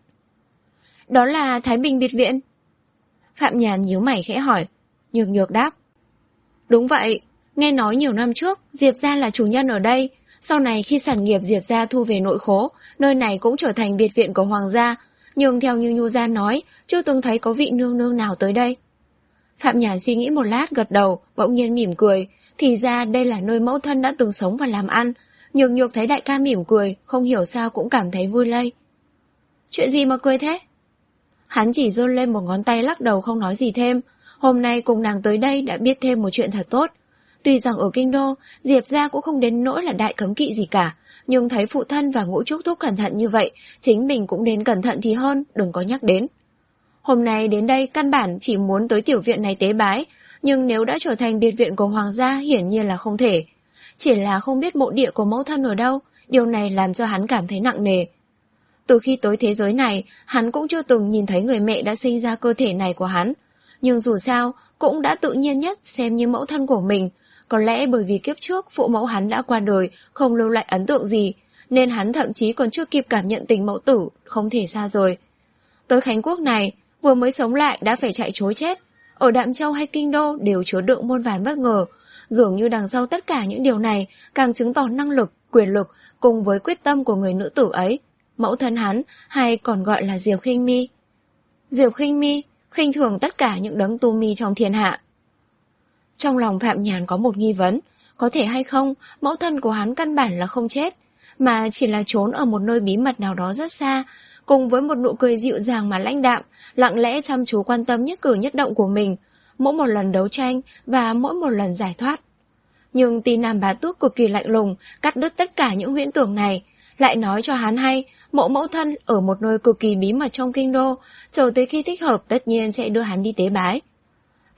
Đó là Thái Bình biệt viện. Phạm Nhàn nhíu mày khẽ hỏi. Nhược Nhược đáp. Đúng vậy, nghe nói nhiều năm trước Diệp gia là chủ nhân ở đây, sau này khi sản nghiệp Diệp gia thu về nội khố, nơi này cũng trở thành biệt viện của hoàng gia, nhưng theo như Nhu gia nói, chưa từng thấy có vị nương nương nào tới đây. Phạm Nhàn suy nghĩ một lát gật đầu, bỗng nhiên mỉm cười, thì ra đây là nơi mẫu thân đã từng sống và làm ăn. Nhược Nhược thấy đại ca mỉm cười, không hiểu sao cũng cảm thấy vui lây. Chuyện gì mà cười thế? Hắn chỉ giơ lên một ngón tay lắc đầu không nói gì thêm. Hôm nay cùng nàng tới đây đã biết thêm một chuyện thật tốt. Tuy rằng ở kinh đô, Diệp gia cũng không đến nỗi là đại cấm kỵ gì cả, nhưng thấy phụ thân và Ngũ Trúc Thúc cẩn thận như vậy, chính mình cũng nên cẩn thận thì hơn, đừng có nhắc đến. Hôm nay đến đây căn bản chỉ muốn tới tiểu viện này tế bái, nhưng nếu đã trở thành biệt viện của hoàng gia hiển nhiên là không thể. Chỉ là không biết mộ địa của mẫu thân ở đâu, điều này làm cho hắn cảm thấy nặng nề. Từ khi tới thế giới này, hắn cũng chưa từng nhìn thấy người mẹ đã sinh ra cơ thể này của hắn. Nhưng dù sao, cũng đã tự nhiên nhất xem như mẫu thân của mình. Có lẽ bởi vì kiếp trước phụ mẫu hắn đã qua đời, không lưu lại ấn tượng gì, nên hắn thậm chí còn chưa kịp cảm nhận tình mẫu tử, không thể xa rời. Tới Khánh Quốc này, vừa mới sống lại đã phải chạy trối chết. Ở Đạm Châu hay Kinh Đô đều chứa đựng muôn vàn bất ngờ. Dường như đằng sau tất cả những điều này càng chứng tỏ năng lực, quyền lực cùng với quyết tâm của người nữ tử ấy. Mẫu thân hắn, hay còn gọi là Diệp Khinh Mi. Diệp Khinh Mi, khinh thường tất cả những đấng tu mi trong thiên hạ. Trong lòng Phạm Nhàn có một nghi vấn, có thể hay không, mẫu thân của hắn căn bản là không chết, mà chỉ là trốn ở một nơi bí mật nào đó rất xa, cùng với một nụ cười dịu dàng mà lãnh đạm, lặng lẽ chăm chú quan tâm nhất cử nhất động của mình, mỗi một lần đấu tranh và mỗi một lần giải thoát. Nhưng Ti Nam Bá Tước cực kỳ lạnh lùng, cắt đứt tất cả những huyễn tưởng này, lại nói cho hắn hay, mộ mẫu thân ở một nơi cực kỳ bí mật trong kinh đô, chờ tới khi thích hợp tất nhiên sẽ đưa hắn đi tế bái.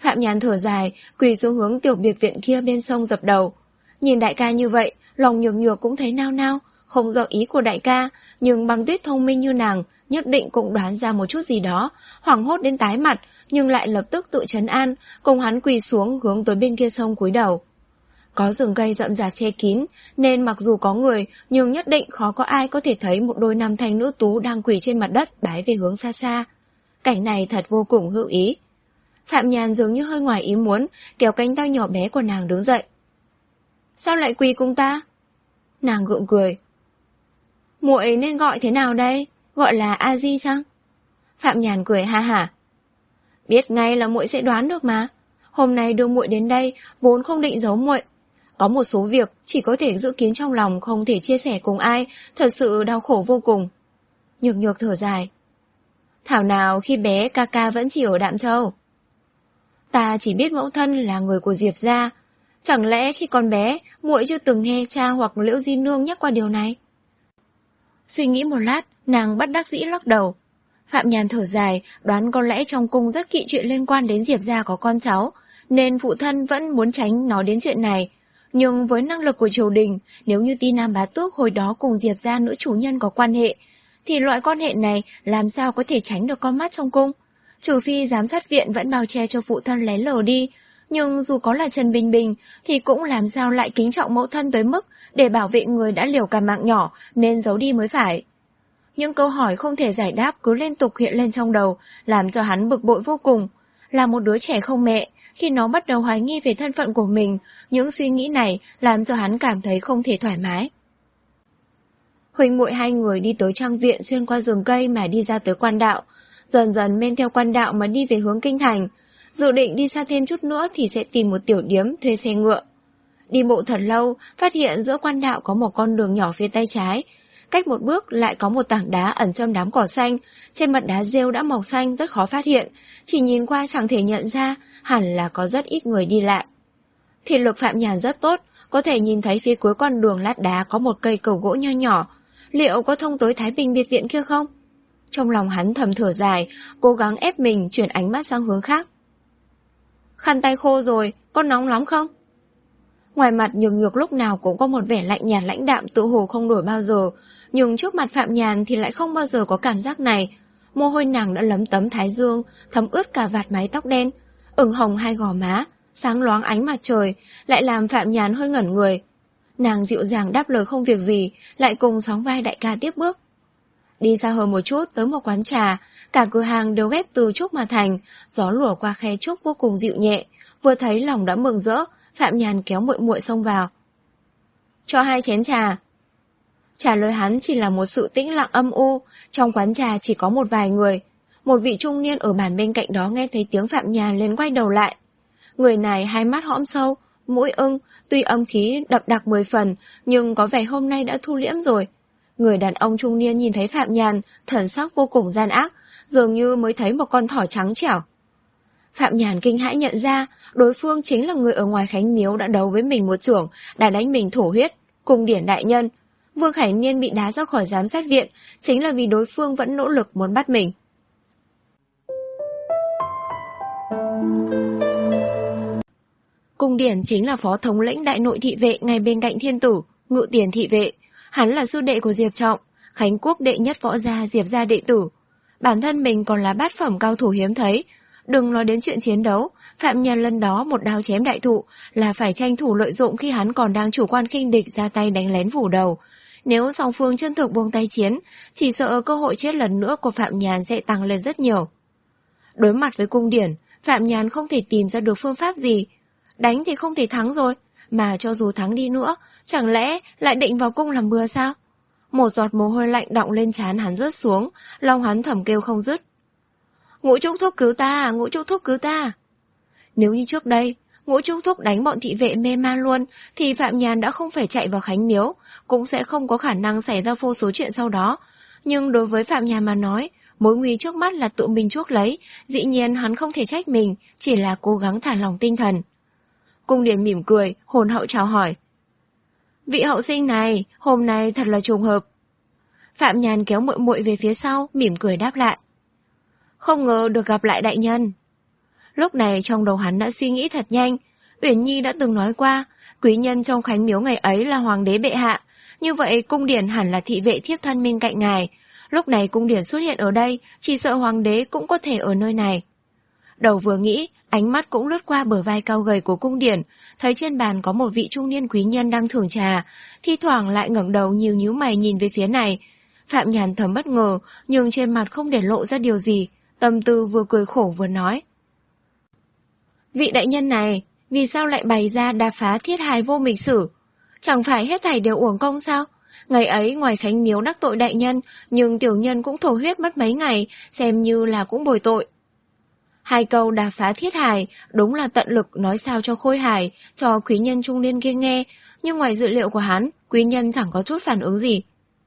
Phạm Nhàn thở dài, quỳ xuống hướng tiểu biệt viện kia bên sông dập đầu. Nhìn đại ca như vậy, lòng nhược nhược cũng thấy nao nao, không rõ ý của đại ca, nhưng Băng Tuyết thông minh như nàng, nhất định cũng đoán ra một chút gì đó, hoảng hốt đến tái mặt, nhưng lại lập tức tự trấn an, cùng hắn quỳ xuống hướng tới bên kia sông cúi đầu. Có rừng cây rậm rạp che kín, nên mặc dù có người, nhưng nhất định khó có ai có thể thấy một đôi nam thanh nữ tú đang quỳ trên mặt đất bái về hướng xa xa. Cảnh này thật vô cùng hữu ý. Phạm Nhàn dường như hơi ngoài ý muốn, kéo cánh tay nhỏ bé của nàng đứng dậy. Sao lại quỳ cùng ta? Nàng gượng cười. Muội nên gọi thế nào đây? Gọi là A Di chăng? Phạm Nhàn cười ha hả. Biết ngay là muội sẽ đoán được mà. Hôm nay đưa muội đến đây vốn không định giấu muội. Có một số việc chỉ có thể giữ kín trong lòng, không thể chia sẻ cùng ai, thật sự đau khổ vô cùng. Nhược nhược thở dài. Thảo nào khi bé ca ca vẫn chỉ ở Đạm Châu. Ta chỉ biết mẫu thân là người của Diệp gia. Chẳng lẽ khi còn bé muội chưa từng nghe cha hoặc Liễu Di Nương nhắc qua điều này? Suy nghĩ một lát, nàng bất đắc dĩ lắc đầu. Phạm Nhàn thở dài, đoán có lẽ trong cung rất kỵ chuyện liên quan đến Diệp gia có con cháu, nên phụ thân vẫn muốn tránh nói đến chuyện này. Nhưng với năng lực của triều đình, nếu như Ti Nam Bá Tước hồi đó cùng Diệp gia nữ chủ nhân có quan hệ, thì loại quan hệ này làm sao có thể tránh được con mắt trong cung? Trừ phi giám sát viện vẫn bao che cho phụ thân lén lờ đi, nhưng dù có là Trần Bình Bình thì cũng làm sao lại kính trọng mẫu thân tới mức để bảo vệ người đã liều cả mạng nhỏ nên giấu đi mới phải. Những câu hỏi không thể giải đáp cứ liên tục hiện lên trong đầu, làm cho hắn bực bội vô cùng. Là một đứa trẻ không mẹ, khi nó bắt đầu hoài nghi về thân phận của mình, những suy nghĩ này làm cho hắn cảm thấy không thể thoải mái. Huynh muội hai người đi tới trang viện xuyên qua rừng cây mà đi ra tới quan đạo, dần dần men theo quan đạo mà đi về hướng kinh thành. Dự định đi xa thêm chút nữa thì sẽ tìm một tiểu điếm thuê xe ngựa. Đi bộ thật lâu, phát hiện giữa quan đạo có một con đường nhỏ phía tay trái. Cách một bước lại có một tảng đá ẩn trong đám cỏ xanh, trên mặt đá rêu đã màu xanh rất khó phát hiện, chỉ nhìn qua chẳng thể nhận ra, hẳn là có rất ít người đi lại. Thị lực Phạm Nhàn rất tốt, có thể nhìn thấy phía cuối con đường lát đá có một cây cầu gỗ nho nhỏ, liệu có thông tới Thái Bình biệt viện kia không? Trong lòng hắn thầm thở dài, cố gắng ép mình chuyển ánh mắt sang hướng khác. Khăn tay khô rồi, có nóng lắm không? Ngoài mặt Nhược Nhược lúc nào cũng có một vẻ lạnh nhạt lãnh đạm tự hồ không đổi bao giờ, nhưng trước mặt Phạm Nhàn thì lại không bao giờ có cảm giác này. Mồ hôi nàng đã lấm tấm thái dương, thấm ướt cả vạt mái tóc đen, ửng hồng hai gò má, sáng loáng ánh mặt trời, lại làm Phạm Nhàn hơi ngẩn người. Nàng dịu dàng đáp lời không việc gì, lại cùng sóng vai đại ca tiếp bước. Đi xa hơn một chút tới một quán trà, cả cửa hàng đều ghép từ trúc mà thành, gió lùa qua khe trúc vô cùng dịu nhẹ, vừa thấy lòng đã mừng rỡ. Phạm Nhàn kéo muội muội xông vào. Cho hai chén trà. Trả lời hắn chỉ là một sự tĩnh lặng âm u, trong quán trà chỉ có một vài người. Một vị trung niên ở bàn bên cạnh đó nghe thấy tiếng Phạm Nhàn liền quay đầu lại. Người này hai mắt hõm sâu, mũi ưng, tuy âm khí đậm đặc mười phần, nhưng có vẻ hôm nay đã thu liễm rồi. Người đàn ông trung niên nhìn thấy Phạm Nhàn, thần sắc vô cùng gian ác, dường như mới thấy một con thỏ trắng trẻo. Phạm Nhàn kinh hãi nhận ra, đối phương chính là người ở ngoài Khánh Miếu đã đấu với mình một chưởng, đã đánh mình thổ huyết, Cung Điển đại nhân. Vương Khải Niên bị đá ra khỏi giám sát viện, chính là vì đối phương vẫn nỗ lực muốn bắt mình. Cung Điển chính là phó thống lĩnh đại nội thị vệ ngay bên cạnh thiên tử, ngự tiền thị vệ. Hắn là sư đệ của Diệp Trọng, Khánh Quốc đệ nhất võ gia Diệp gia đệ tử. Bản thân mình còn là bát phẩm cao thủ hiếm thấy. Đừng nói đến chuyện chiến đấu, Phạm Nhàn lần đó một đao chém đại thụ là phải tranh thủ lợi dụng khi hắn còn đang chủ quan khinh địch ra tay đánh lén phủ đầu. Nếu song phương chân thực buông tay chiến, chỉ sợ cơ hội chết lần nữa của Phạm Nhàn sẽ tăng lên rất nhiều. Đối mặt với Cung Điển, Phạm Nhàn không thể tìm ra được phương pháp gì. Đánh thì không thể thắng rồi, mà cho dù thắng đi nữa, chẳng lẽ lại định vào cung làm bừa sao? Một giọt mồ hôi lạnh đọng lên trán hắn rớt xuống, lòng hắn thầm kêu không dứt. Ngũ Trúc Thúc cứu ta, Ngũ Trúc Thúc cứu ta. Nếu như trước đây, Ngũ Trúc Thúc đánh bọn thị vệ mê man luôn, thì Phạm Nhàn đã không phải chạy vào Khánh Miếu, cũng sẽ không có khả năng xảy ra vô số chuyện sau đó. Nhưng đối với Phạm Nhàn mà nói, mối nguy trước mắt là tự mình chuốc lấy, dĩ nhiên hắn không thể trách mình, chỉ là cố gắng thả lòng tinh thần. Cung Điển mỉm cười, hồn hậu chào hỏi. Vị hậu sinh này, hôm nay thật là trùng hợp. Phạm Nhàn kéo muội muội về phía sau, mỉm cười đáp lại. Không ngờ được gặp lại đại nhân. Lúc này trong đầu hắn đã suy nghĩ thật nhanh. Uyển Nhi đã từng nói qua, quý nhân trong khánh miếu ngày ấy là hoàng đế bệ hạ. Như vậy cung điển hẳn là thị vệ thiếp thân bên cạnh ngài. Lúc này cung điển xuất hiện ở đây, chỉ sợ hoàng đế cũng có thể ở nơi này. Đầu vừa nghĩ, ánh mắt cũng lướt qua bờ vai cao gầy của cung điển, thấy trên bàn có một vị trung niên quý nhân đang thưởng trà, thi thoảng lại ngẩng đầu nhíu nhíu mày nhìn về phía này. Phạm Nhàn thầm bất ngờ, nhưng trên mặt không để lộ ra điều gì, tâm tư vừa cười khổ vừa nói. Vị đại nhân này, vì sao lại bày ra đạp phá thiết hài vô mịch sử? Chẳng phải hết thảy đều uổng công sao? Ngày ấy ngoài khánh miếu đắc tội đại nhân, nhưng tiểu nhân cũng thổ huyết mất mấy ngày, xem như là cũng bồi tội. Hai câu đạp phá thiết hài đúng là tận lực nói sao cho khôi hài, cho quý nhân trung niên kia nghe, nhưng ngoài dự liệu của hắn, quý nhân chẳng có chút phản ứng gì.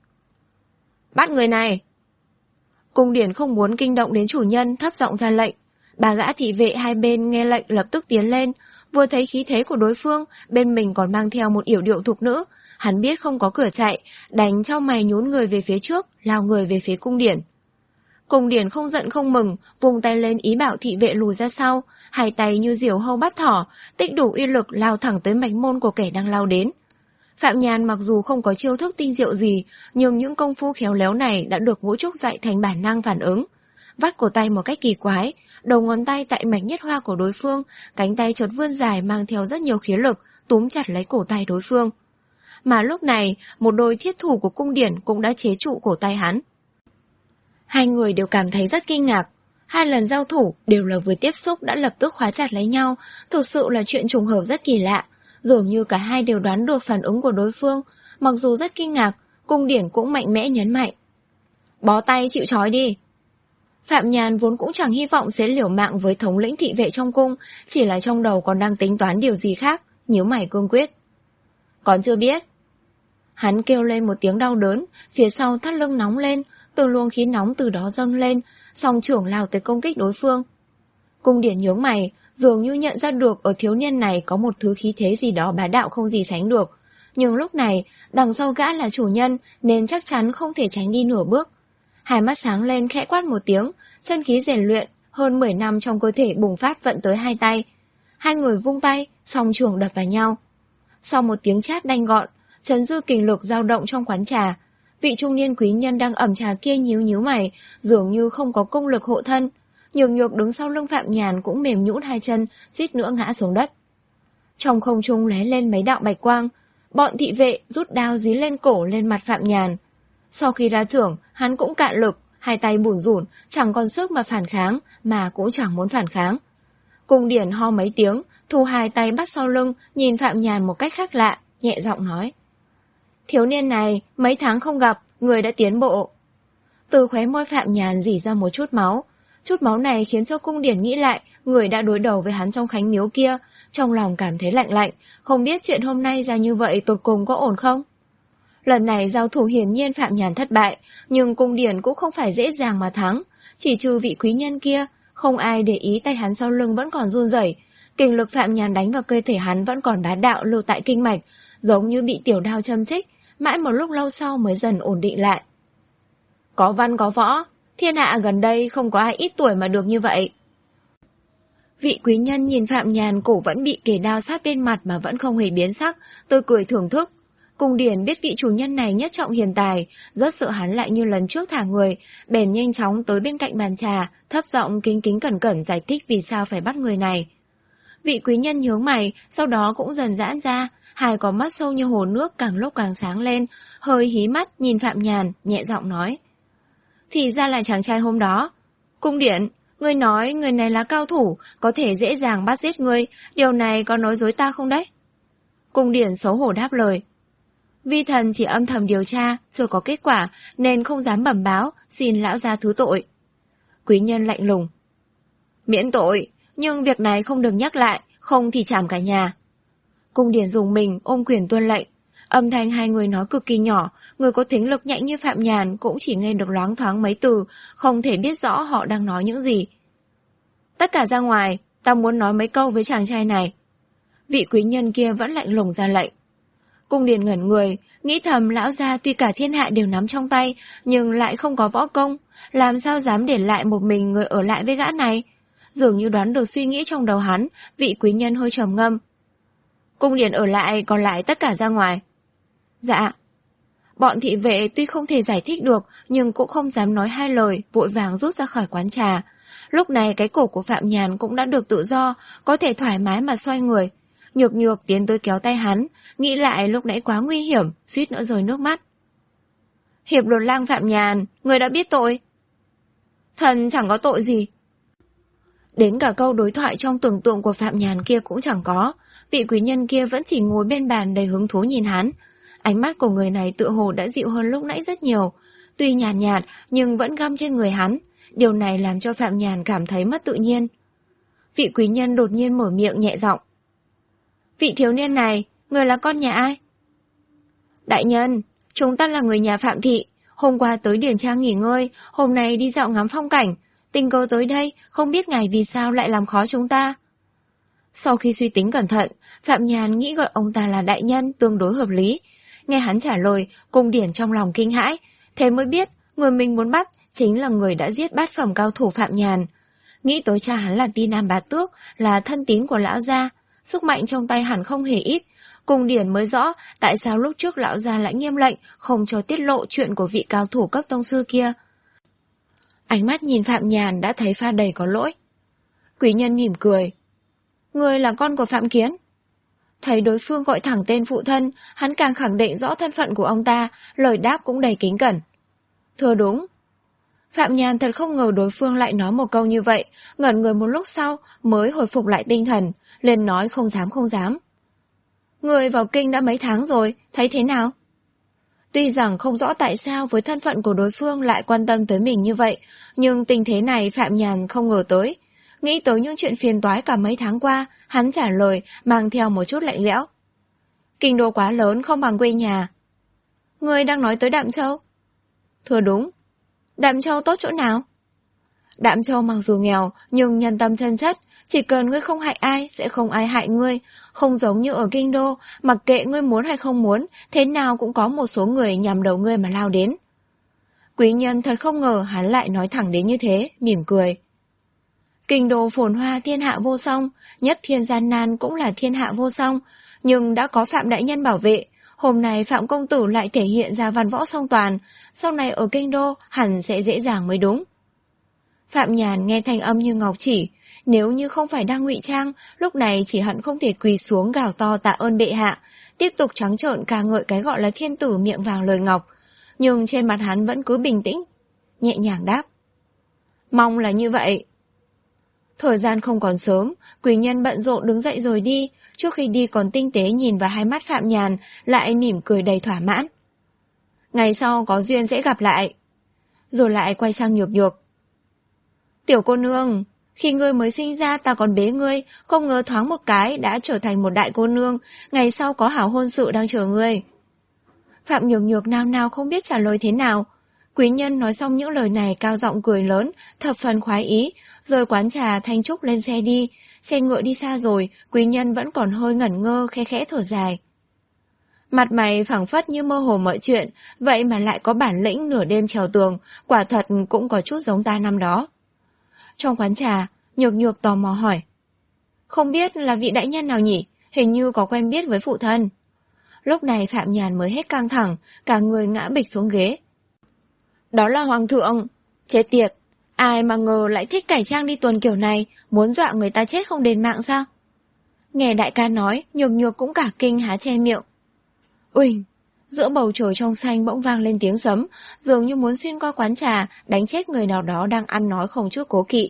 Bắt người này! Cung điển không muốn kinh động đến chủ nhân, thấp giọng ra lệnh. Bà gã thị vệ hai bên nghe lệnh lập tức tiến lên, vừa thấy khí thế của đối phương, bên mình còn mang theo một yểu điệu thục nữ, hắn biết không có cửa chạy, đánh cho mày nhún người về phía trước, lao người về phía cung điển. Cung điển không giận không mừng, vùng tay lên ý bảo thị vệ lùi ra sau, hai tay như diều hâu bắt thỏ, tích đủ uy lực lao thẳng tới mạch môn của kẻ đang lao đến. Phạm Nhàn mặc dù không có chiêu thức tinh diệu gì, nhưng những công phu khéo léo này đã được Ngũ Trúc dạy thành bản năng phản ứng. Vắt cổ tay một cách kỳ quái, đầu ngón tay tại mạch nhất hoa của đối phương, cánh tay chợt vươn dài mang theo rất nhiều khí lực, túm chặt lấy cổ tay đối phương. Mà lúc này, một đôi thiết thủ của cung điển cũng đã chế trụ cổ tay hắn. Hai người đều cảm thấy rất kinh ngạc. Hai lần giao thủ đều là vừa tiếp xúc đã lập tức khóa chặt lấy nhau, thực sự là chuyện trùng hợp rất kỳ lạ. Dường như cả hai đều đoán được phản ứng của đối phương, mặc dù rất kinh ngạc, cung điển cũng mạnh mẽ nhấn mạnh. Bó tay chịu trói đi. Phạm Nhàn vốn cũng chẳng hy vọng sẽ liều mạng với thống lĩnh thị vệ trong cung, chỉ là trong đầu còn đang tính toán điều gì khác, nhíu mày cương quyết. Còn chưa biết. Hắn kêu lên một tiếng đau đớn, phía sau thắt lưng nóng lên, từng luồng khí nóng từ đó dâng lên, song trưởng lao tới công kích đối phương. Cung điển nhướng mày, dường như nhận ra được ở thiếu niên này có một thứ khí thế gì đó bá đạo không gì sánh được. Nhưng lúc này, đằng sau gã là chủ nhân nên chắc chắn không thể tránh đi nửa bước. Hai mắt sáng lên khẽ quát một tiếng, chân khí rèn luyện, hơn mười năm trong cơ thể bùng phát vận tới hai tay. Hai người vung tay, song trường đập vào nhau. Sau một tiếng chát đanh gọn, trấn dư kình lực dao động trong quán trà. Vị trung niên quý nhân đang ẩm trà kia nhíu nhíu mày, dường như không có công lực hộ thân. Nhược nhược đứng sau lưng Phạm Nhàn cũng mềm nhũn hai chân, suýt nữa ngã xuống đất. Trong không trung lóe lên mấy đạo bạch quang, bọn thị vệ rút đao dí lên cổ lên mặt Phạm Nhàn. Sau khi ra trưởng, hắn cũng cạn lực, hai tay bủn rủn, chẳng còn sức mà phản kháng, mà cũng chẳng muốn phản kháng. Cung điển ho mấy tiếng, thu hai tay bắt sau lưng, nhìn Phạm Nhàn một cách khác lạ, nhẹ giọng nói. Thiếu niên này, mấy tháng không gặp, người đã tiến bộ. Từ khóe môi Phạm Nhàn rỉ ra một chút máu. Chút máu này khiến cho cung điển nghĩ lại người đã đối đầu với hắn trong khánh miếu kia, trong lòng cảm thấy lạnh lạnh, không biết chuyện hôm nay ra như vậy tột cùng có ổn không? Lần này giao thủ hiển nhiên Phạm Nhàn thất bại, nhưng cung điển cũng không phải dễ dàng mà thắng, chỉ trừ vị quý nhân kia, không ai để ý tay hắn sau lưng vẫn còn run rẩy, kinh lực Phạm Nhàn đánh vào cơ thể hắn vẫn còn bá đạo lưu tại kinh mạch, giống như bị tiểu đao châm chích, mãi một lúc lâu sau mới dần ổn định lại. Có văn có võ, thiên hạ gần đây không có ai ít tuổi mà được như vậy. Vị quý nhân nhìn Phạm Nhàn cổ vẫn bị kề đao sát bên mặt mà vẫn không hề biến sắc, tươi cười thưởng thức. Cung điển biết vị chủ nhân này nhất trọng hiền tài, rất sợ hắn lại như lần trước thả người, bèn nhanh chóng tới bên cạnh bàn trà, thấp giọng kính kính cẩn cẩn giải thích vì sao phải bắt người này. Vị quý nhân nhướng mày, sau đó cũng dần giãn ra, hai con mắt sâu như hồ nước càng lúc càng sáng lên, hơi hí mắt nhìn Phạm Nhàn, nhẹ giọng nói. Thì ra là chàng trai hôm đó. Cung điển, ngươi nói người này là cao thủ, có thể dễ dàng bắt giết ngươi, điều này có nói dối ta không đấy? Cung điển xấu hổ đáp lời. Vi thần chỉ âm thầm điều tra, chưa có kết quả, nên không dám bẩm báo, xin lão gia thứ tội. Quý nhân lạnh lùng. Miễn tội, nhưng việc này không được nhắc lại, không thì trảm cả nhà. Cung điển dùng mình ôm quyền tuân lệnh. Âm thanh hai người nói cực kỳ nhỏ, người có thính lực nhạy như Phạm Nhàn cũng chỉ nghe được loáng thoáng mấy từ, không thể biết rõ họ đang nói những gì. Tất cả ra ngoài, ta muốn nói mấy câu với chàng trai này. Vị quý nhân kia vẫn lạnh lùng ra lệnh. Cung điển ngẩn người, nghĩ thầm lão gia tuy cả thiên hạ đều nắm trong tay, nhưng lại không có võ công, làm sao dám để lại một mình người ở lại với gã này. Dường như đoán được suy nghĩ trong đầu hắn, vị quý nhân hơi trầm ngâm. Cung Điển ở lại, còn lại tất cả ra ngoài. Dạ. Bọn thị vệ tuy không thể giải thích được, nhưng cũng không dám nói hai lời, vội vàng rút ra khỏi quán trà. Lúc này cái cổ của Phạm Nhàn cũng đã được tự do, có thể thoải mái mà xoay người. Nhược Nhược tiến tới kéo tay hắn, nghĩ lại lúc nãy quá nguy hiểm, suýt nữa rơi nước mắt. Hiệp đột lang Phạm Nhàn, người đã biết tội. Thần chẳng có tội gì. Đến cả câu đối thoại trong tưởng tượng của Phạm Nhàn kia cũng chẳng có. Vị quý nhân kia vẫn chỉ ngồi bên bàn đầy hứng thú nhìn hắn. Ánh mắt của người này tựa hồ đã dịu hơn lúc nãy rất nhiều. Tuy nhạt nhạt nhưng vẫn găm trên người hắn. Điều này làm cho Phạm Nhàn cảm thấy mất tự nhiên. Vị quý nhân đột nhiên mở miệng nhẹ giọng. Vị thiếu niên này, người là con nhà ai? Đại nhân, chúng ta là người nhà Phạm thị. Hôm qua tới Điển Trang nghỉ ngơi, hôm nay đi dạo ngắm phong cảnh. Tình cờ tới đây, không biết ngài vì sao lại làm khó chúng ta. Sau khi suy tính cẩn thận, Phạm Nhàn nghĩ gọi ông ta là đại nhân tương đối hợp lý. Nghe hắn trả lời, Cung Điển trong lòng kinh hãi. Thế mới biết, người mình muốn bắt chính là người đã giết bát phẩm cao thủ Phạm Nhàn. Nghĩ tới cha hắn là Ti Nam Bá Tước, là thân tín của lão gia. Sức mạnh trong tay hẳn không hề ít. Cung Điển mới rõ tại sao lúc trước lão gia lại nghiêm lệnh không cho tiết lộ chuyện của vị cao thủ cấp tông sư kia. Ánh mắt nhìn Phạm Nhàn đã thấy pha đầy có lỗi. Quý nhân mỉm cười. Người là con của Phạm Kiến. Thấy đối phương gọi thẳng tên phụ thân, hắn càng khẳng định rõ thân phận của ông ta, lời đáp cũng đầy kính cẩn. Thưa đúng. Phạm Nhàn thật không ngờ đối phương lại nói một câu như vậy, ngẩn người một lúc sau mới hồi phục lại tinh thần, liền nói không dám không dám. Người vào kinh đã mấy tháng rồi, thấy thế nào? Tuy rằng không rõ tại sao với thân phận của đối phương lại quan tâm tới mình như vậy, nhưng tình thế này Phạm Nhàn không ngờ tới. Nghĩ tới những chuyện phiền toái cả mấy tháng qua, hắn trả lời mang theo một chút lạnh lẽo. Kinh đô quá lớn không bằng quê nhà. Người đang nói tới Đạm Châu? Thưa đúng. Đạm Châu tốt chỗ nào? Đạm Châu mặc dù nghèo nhưng nhân tâm chân chất, chỉ cần ngươi không hại ai sẽ không ai hại ngươi, không giống như ở kinh đô, mặc kệ ngươi muốn hay không muốn, thế nào cũng có một số người nhằm đầu ngươi mà lao đến. Quý nhân thật không ngờ hắn lại nói thẳng đến như thế, mỉm cười. Kinh đô phồn hoa thiên hạ vô song, nhất thiên gian nan cũng là thiên hạ vô song, nhưng đã có Phạm đại nhân bảo vệ, hôm nay Phạm công tử lại thể hiện ra văn võ song toàn, sau này ở kinh đô hẳn sẽ dễ dàng mới đúng. Phạm Nhàn nghe thanh âm như ngọc chỉ, nếu như không phải đang ngụy trang, lúc này chỉ hận không thể quỳ xuống gào to tạ ơn bệ hạ, tiếp tục trắng trợn ca ngợi cái gọi là thiên tử miệng vàng lời ngọc, nhưng trên mặt hắn vẫn cứ bình tĩnh, nhẹ nhàng đáp. Mong là như vậy. Thời gian không còn sớm, quý nhân bận rộn đứng dậy rồi đi, trước khi đi còn tinh tế nhìn vào hai mắt Phạm Nhàn, lại mỉm cười đầy thỏa mãn. Ngày sau có duyên sẽ gặp lại. Rồi lại quay sang Nhược Nhược. Tiểu cô nương, khi ngươi mới sinh ra ta còn bế ngươi, không ngờ thoáng một cái đã trở thành một đại cô nương, ngày sau có hảo hôn sự đang chờ ngươi. Phạm Nhược Nhược nao nao không biết trả lời thế nào. Quý nhân nói xong những lời này cao giọng cười lớn, thập phần khoái ý, rời quán trà thanh trúc lên xe đi. Xe ngựa đi xa rồi, quý nhân vẫn còn hơi ngẩn ngơ, khẽ khẽ thở dài. Mặt mày phảng phất như mơ hồ mọi chuyện, vậy mà lại có bản lĩnh nửa đêm trèo tường, quả thật cũng có chút giống ta năm đó. Trong quán trà, Nhược Nhược tò mò hỏi. Không biết là vị đại nhân nào nhỉ, hình như có quen biết với phụ thân. Lúc này Phạm Nhàn mới hết căng thẳng, cả người ngã bịch xuống ghế. Đó là hoàng thượng. Chết tiệt, ai mà ngờ lại thích cải trang đi tuần kiểu này, muốn dọa người ta chết không đền mạng sao? Nghe đại ca nói, Nhược Nhược cũng cả kinh há che miệng. Uỳnh, giữa bầu trời trong xanh bỗng vang lên tiếng sấm, dường như muốn xuyên qua quán trà, đánh chết người nào đó đang ăn nói không chút cố kỵ.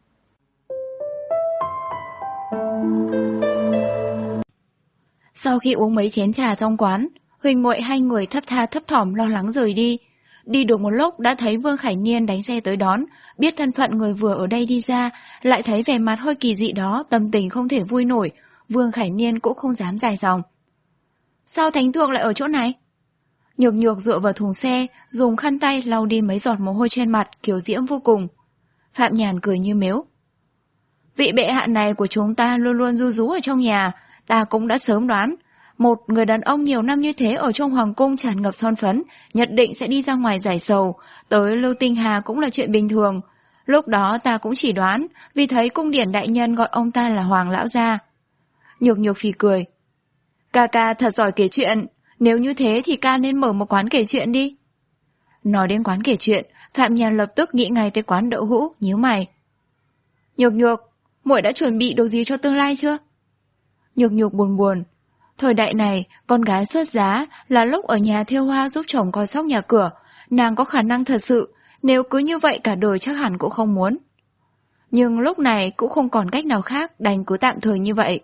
Sau khi uống mấy chén trà trong quán, huynh muội hai người thấp tha thấp thỏm lo lắng rời đi. Đi được một lúc đã thấy Vương Khải Niên đánh xe tới đón, biết thân phận người vừa ở đây đi ra, lại thấy vẻ mặt hơi kỳ dị đó, tâm tình không thể vui nổi, Vương Khải Niên cũng không dám dài dòng. Sao thánh thượng lại ở chỗ này? Nhược Nhược dựa vào thùng xe, dùng khăn tay lau đi mấy giọt mồ hôi trên mặt, kiều diễm vô cùng. Phạm Nhàn cười như mếu. Vị bệ hạ này của chúng ta luôn luôn ru rú ở trong nhà, ta cũng đã sớm đoán. Một người đàn ông nhiều năm như thế ở trong hoàng cung tràn ngập son phấn, nhất định sẽ đi ra ngoài giải sầu, tới Lưu Tinh Hà cũng là chuyện bình thường. Lúc đó ta cũng chỉ đoán, vì thấy cung điển đại nhân gọi ông ta là Hoàng lão gia. Nhược Nhược phì cười. Ca ca thật giỏi kể chuyện, nếu như thế thì ca nên mở một quán kể chuyện đi. Nói đến quán kể chuyện, Phạm Nhàn lập tức nghĩ ngay tới quán đậu hũ, nhíu mày. Nhược Nhược, muội đã chuẩn bị đồ gì cho tương lai chưa? Nhược Nhược buồn buồn. Thời đại này, con gái xuất giá là lúc ở nhà thêu hoa giúp chồng coi sóc nhà cửa, nàng có khả năng thật sự, nếu cứ như vậy cả đời chắc hẳn cũng không muốn. Nhưng lúc này cũng không còn cách nào khác, đành cứ tạm thời như vậy.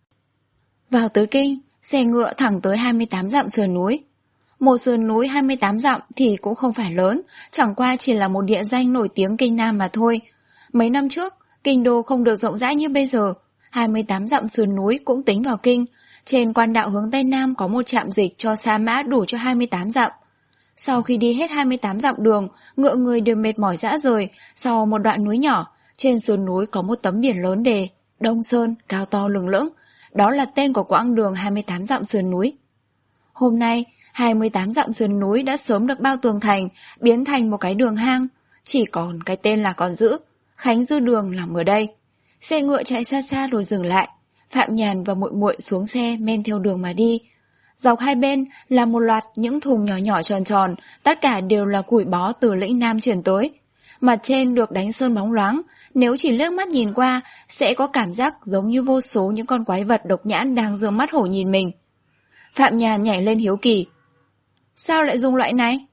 Vào tới kinh, xe ngựa thẳng tới hai mươi tám dặm sườn núi. Một sườn núi hai mươi tám dặm thì cũng không phải lớn, chẳng qua chỉ là một địa danh nổi tiếng kinh Nam mà thôi. Mấy năm trước, kinh đô không được rộng rãi như bây giờ, hai mươi tám dặm sườn núi cũng tính vào kinh. Trên quan đạo hướng Tây Nam có một trạm dịch cho sa mã đủ cho hai mươi tám dặm. Sau khi đi hết hai mươi tám dặm đường, ngựa người đều mệt mỏi rã rời. Sau một đoạn núi nhỏ, trên sườn núi có một tấm biển lớn đề Đông Sơn, cao to lừng lững. Đó là tên của quãng đường hai mươi tám dặm sườn núi. Hôm nay, hai mươi tám dặm sườn núi đã sớm được bao tường thành, biến thành một cái đường hang. Chỉ còn cái tên là còn giữ. Khánh Dư Đường nằm ở đây. Xe ngựa chạy xa xa rồi dừng lại. Phạm Nhàn và muội muội xuống xe men theo đường mà đi. Dọc hai bên là một loạt những thùng nhỏ nhỏ tròn tròn, tất cả đều là củi bó từ lĩnh Nam chuyển tới. Mặt trên được đánh sơn bóng loáng, nếu chỉ liếc mắt nhìn qua sẽ có cảm giác giống như vô số những con quái vật độc nhãn đang giơ mắt hổ nhìn mình. Phạm Nhàn nhảy lên hiếu kỳ. Sao lại dùng loại này?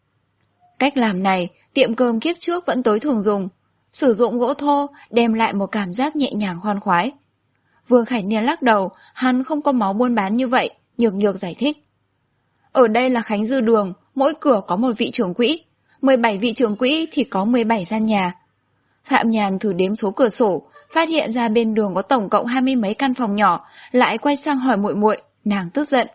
Cách làm này, tiệm cơm kiếp trước vẫn tối thường dùng. Sử dụng gỗ thô đem lại một cảm giác nhẹ nhàng khoan khoái. Vương Khải Niên lắc đầu, hắn không có máu buôn bán như vậy, Nhược Nhược giải thích. Ở đây là Khánh Dư Đường, mỗi cửa có một vị trưởng quỹ, mười bảy vị trưởng quỹ thì có mười bảy gian nhà. Phạm Nhàn thử đếm số cửa sổ, phát hiện ra bên đường có tổng cộng hai mươi mấy căn phòng nhỏ, lại quay sang hỏi muội muội, nàng tức giận.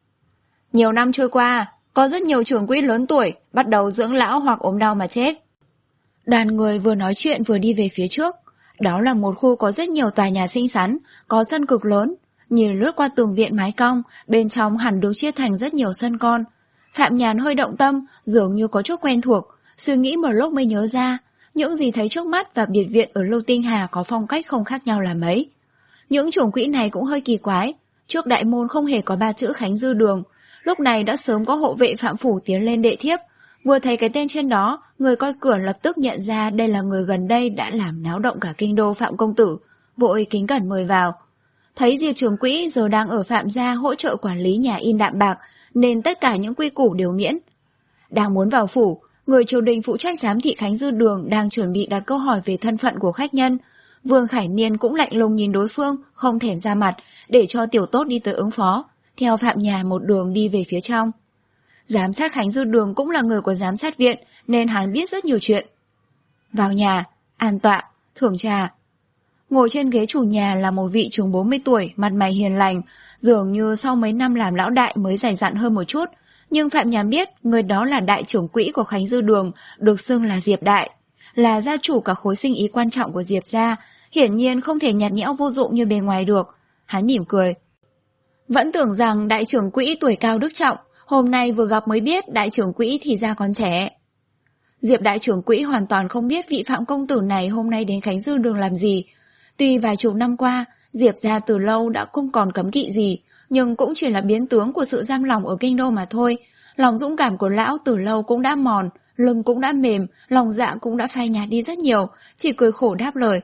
Nhiều năm trôi qua, có rất nhiều trưởng quỹ lớn tuổi bắt đầu dưỡng lão hoặc ốm đau mà chết. Đoàn người vừa nói chuyện vừa đi về phía trước. Đó là một khu có rất nhiều tòa nhà xinh xắn, có sân cực lớn. Nhìn lướt qua tường viện mái cong, bên trong hẳn được chia thành rất nhiều sân con. Phạm Nhàn hơi động tâm, dường như có chút quen thuộc, suy nghĩ một lúc mới nhớ ra, những gì thấy trước mắt và biệt viện ở Lưu Tinh Hà có phong cách không khác nhau là mấy. Những trưởng quỹ này cũng hơi kỳ quái, trước đại môn không hề có ba chữ Khánh Dư Đường, lúc này đã sớm có hộ vệ Phạm Phủ tiến lên đệ thiếp. Vừa thấy cái tên trên đó, người coi cửa lập tức nhận ra đây là người gần đây đã làm náo động cả kinh đô Phạm công tử, vội kính cẩn mời vào. Thấy Diệp trưởng quỹ giờ đang ở Phạm gia hỗ trợ quản lý nhà in đạm bạc, nên tất cả những quy củ đều miễn. Đang muốn vào phủ, người triều đình phụ trách giám thị Khánh Dư Đường đang chuẩn bị đặt câu hỏi về thân phận của khách nhân. Vương Khải Niên cũng lạnh lùng nhìn đối phương, không thèm ra mặt, để cho tiểu tốt đi tới ứng phó, theo Phạm Nhàn một đường đi về phía trong. Giám sát Khánh Dư Đường cũng là người của giám sát viện, nên hắn biết rất nhiều chuyện. Vào nhà, an tọa, thưởng trà. Ngồi trên ghế chủ nhà là một vị chừng bốn mươi tuổi, mặt mày hiền lành, dường như sau mấy năm làm lão đại mới dày dặn hơn một chút. Nhưng Phạm Nhàn biết người đó là đại trưởng quỹ của Khánh Dư Đường, được xưng là Diệp Đại, là gia chủ cả khối sinh ý quan trọng của Diệp gia, hiển nhiên không thể nhạt nhẽo vô dụng như bề ngoài được. Hắn mỉm cười. Vẫn tưởng rằng đại trưởng quỹ tuổi cao đức trọng, hôm nay vừa gặp mới biết đại trưởng quỹ thì ra còn trẻ. Diệp đại trưởng quỹ hoàn toàn không biết vị Phạm công tử này hôm nay đến Khánh Dư Đường làm gì. Tuy vài chục năm qua, Diệp gia từ lâu đã không còn cấm kỵ gì, nhưng cũng chỉ là biến tướng của sự giam lòng ở kinh đô mà thôi. Lòng dũng cảm của lão từ lâu cũng đã mòn, lưng cũng đã mềm, lòng dạ cũng đã phai nhạt đi rất nhiều, chỉ cười khổ đáp lời.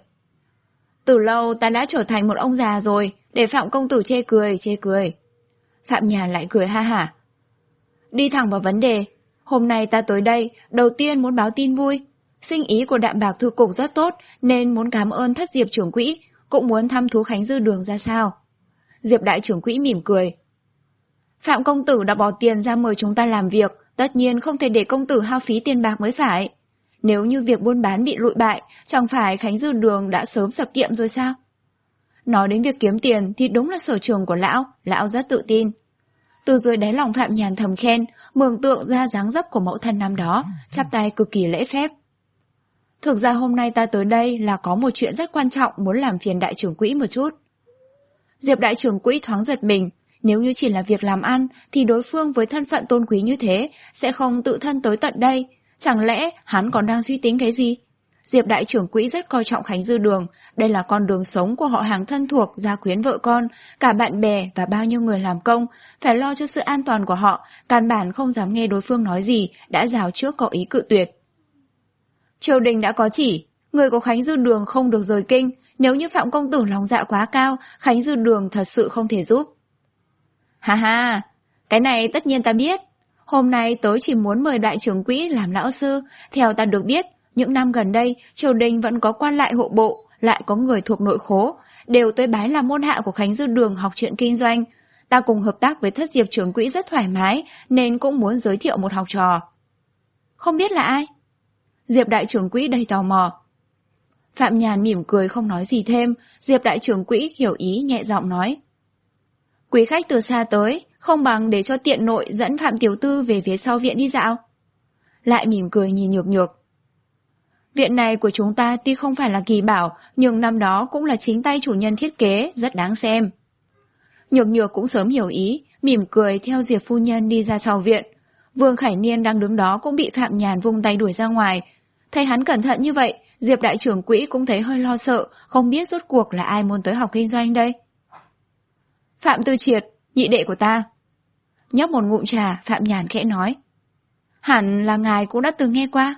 Từ lâu ta đã trở thành một ông già rồi, để Phạm công tử chê cười, chê cười. Phạm Nhàn lại cười ha hả. Đi thẳng vào vấn đề, hôm nay ta tới đây, đầu tiên muốn báo tin vui. Sinh ý của Đạm Bạc thư cục rất tốt, nên muốn cảm ơn thất Diệp trưởng quỹ, cũng muốn thăm thú Khánh Dư Đường ra sao. Diệp đại trưởng quỹ mỉm cười. Phạm công tử đã bỏ tiền ra mời chúng ta làm việc, tất nhiên không thể để công tử hao phí tiền bạc mới phải. Nếu như việc buôn bán bị lụi bại, chẳng phải Khánh Dư Đường đã sớm sập tiệm rồi sao? Nói đến việc kiếm tiền thì đúng là sở trường của lão, lão rất tự tin. Từ dưới đáy lòng Phạm Nhàn thầm khen, mường tượng ra dáng dấp của mẫu thân năm đó, chắp tay cực kỳ lễ phép. Thực ra hôm nay ta tới đây là có một chuyện rất quan trọng muốn làm phiền đại trưởng quỹ một chút. Diệp đại trưởng quỹ thoáng giật mình, nếu như chỉ là việc làm ăn thì đối phương với thân phận tôn quý như thế sẽ không tự thân tới tận đây, chẳng lẽ hắn còn đang suy tính cái gì? Diệp đại trưởng quỹ rất coi trọng Khánh Dư Đường. Đây là con đường sống của họ hàng thân thuộc, gia quyến vợ con, cả bạn bè và bao nhiêu người làm công. Phải lo cho sự an toàn của họ, căn bản không dám nghe đối phương nói gì, đã rào trước có ý cự tuyệt. Triều đình đã có chỉ, người của Khánh Dư Đường không được rời kinh. Nếu như Phạm công tử lòng dạ quá cao, Khánh Dư Đường thật sự không thể giúp. Ha ha, cái này tất nhiên ta biết. Hôm nay tớ chỉ muốn mời đại trưởng quỹ làm lão sư. Theo ta được biết, những năm gần đây, triều đình vẫn có quan lại hộ bộ, lại có người thuộc nội khố, đều tới bái làm môn hạ của Khánh Dư Đường học chuyện kinh doanh. Ta cùng hợp tác với thất Diệp trưởng quỹ rất thoải mái, nên cũng muốn giới thiệu một học trò. Không biết là ai? Diệp đại trưởng quỹ đầy tò mò. Phạm Nhàn mỉm cười không nói gì thêm. Diệp đại trưởng quỹ hiểu ý nhẹ giọng nói: Quý khách từ xa tới, không bằng để cho tiện nội dẫn Phạm tiểu tư về phía sau viện đi dạo. Lại mỉm cười nhìn Nhược Nhược. Viện này của chúng ta tuy không phải là kỳ bảo, nhưng năm đó cũng là chính tay chủ nhân thiết kế, rất đáng xem. Nhược Nhược cũng sớm hiểu ý, mỉm cười theo Diệp phu nhân đi ra sau viện. Vương Khải Niên đang đứng đó cũng bị Phạm Nhàn vung tay đuổi ra ngoài. Thấy hắn cẩn thận như vậy, Diệp đại trưởng quỹ cũng thấy hơi lo sợ, không biết rốt cuộc là ai muốn tới học kinh doanh đây. Phạm Tư Triệt, nhị đệ của ta. Nhấp một ngụm trà, Phạm Nhàn khẽ nói: Hẳn là ngài cũng đã từng nghe qua.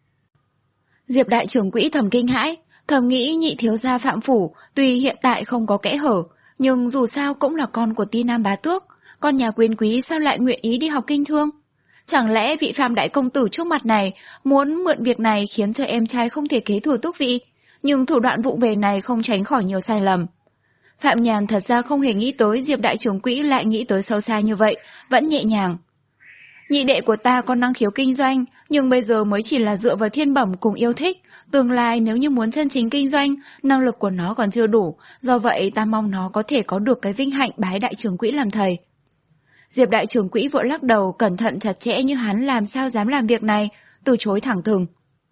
Diệp đại trưởng quỹ thầm kinh hãi, thầm nghĩ nhị thiếu gia Phạm phủ tuy hiện tại không có kẽ hở, nhưng dù sao cũng là con của Ti Nam bá tước, con nhà quyền quý sao lại nguyện ý đi học kinh thương? Chẳng lẽ vị Phạm đại công tử trước mặt này muốn mượn việc này khiến cho em trai không thể kế thừa tước vị, nhưng thủ đoạn vụng về này không tránh khỏi nhiều sai lầm. Phạm Nhàn thật ra không hề nghĩ tới Diệp đại trưởng quỹ lại nghĩ tới sâu xa như vậy, vẫn nhẹ nhàng. Nhị đệ của ta có năng khiếu kinh doanh, nhưng bây giờ mới chỉ là dựa vào thiên bẩm cùng yêu thích. Tương lai nếu như muốn chân chính kinh doanh, năng lực của nó còn chưa đủ, do vậy ta mong nó có thể có được cái vinh hạnh bái đại trưởng quỹ làm thầy. Diệp đại trưởng quỹ vội lắc đầu, cẩn thận chặt chẽ như hắn làm sao dám làm việc này, từ chối thẳng thừng.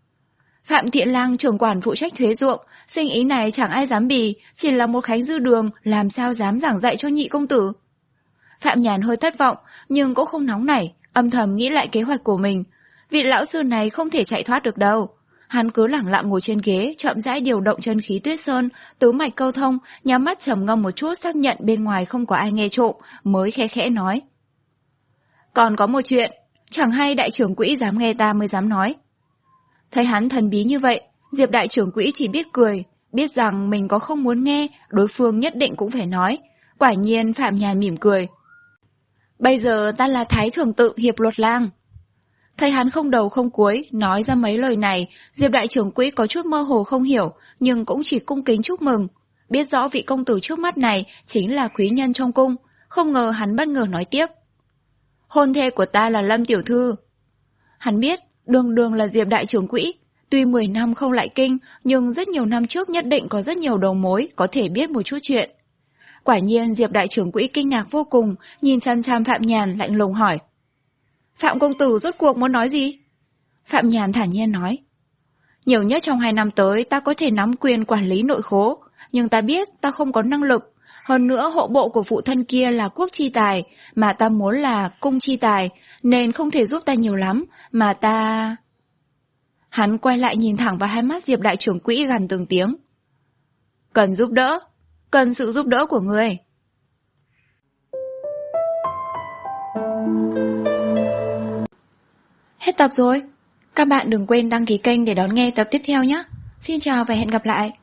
Phạm Thiện Lang trưởng quản phụ trách thuế ruộng, sinh ý này chẳng ai dám bì, chỉ là một Khánh Dư Đường, làm sao dám giảng dạy cho nhị công tử. Phạm Nhàn hơi thất vọng, nhưng cũng không nóng nảy, âm thầm nghĩ lại kế hoạch của mình. Vị lão sư này không thể chạy thoát được đâu. Hắn cứ lẳng lặng ngồi trên ghế, chậm rãi điều động chân khí tuyết sơn, tứ mạch câu thông, nhắm mắt trầm ngâm một chút xác nhận bên ngoài không có ai nghe trộm, mới khẽ khẽ nói: Còn có một chuyện, chẳng hay đại trưởng quỹ dám nghe ta mới dám nói. Thấy hắn thần bí như vậy, Diệp đại trưởng quỹ chỉ biết cười, biết rằng mình có không muốn nghe, đối phương nhất định cũng phải nói. Quả nhiên Phạm Nhàn mỉm cười: Bây giờ ta là Thái Thưởng Tự Hiệp Luật Lang. Thấy hắn không đầu không cuối, nói ra mấy lời này, Diệp đại trưởng quỹ có chút mơ hồ không hiểu, nhưng cũng chỉ cung kính chúc mừng. Biết rõ vị công tử trước mắt này chính là quý nhân trong cung, không ngờ hắn bất ngờ nói tiếp: Hôn thê của ta là Lâm tiểu thư. Hắn biết, đường đường là Diệp đại trưởng quỹ, tuy mười năm không lại kinh, nhưng rất nhiều năm trước nhất định có rất nhiều đầu mối, có thể biết một chút chuyện. Quả nhiên Diệp đại trưởng quỹ kinh ngạc vô cùng, nhìn chăm chăm Phạm Nhàn lạnh lùng hỏi: Phạm công tử rốt cuộc muốn nói gì? Phạm Nhàn thản nhiên nói: Nhiều nhất trong hai năm tới ta có thể nắm quyền quản lý nội khố, nhưng ta biết ta không có năng lực. Hơn nữa hộ bộ của phụ thân kia là quốc chi tài, mà ta muốn là cung chi tài, nên không thể giúp ta nhiều lắm, mà ta... Hắn quay lại nhìn thẳng vào hai mắt Diệp đại trưởng quỹ gằn từng tiếng: Cần giúp đỡ, cần sự giúp đỡ của người. Hết tập rồi. Các bạn đừng quên đăng ký kênh để đón nghe tập tiếp theo nhé. Xin chào và hẹn gặp lại.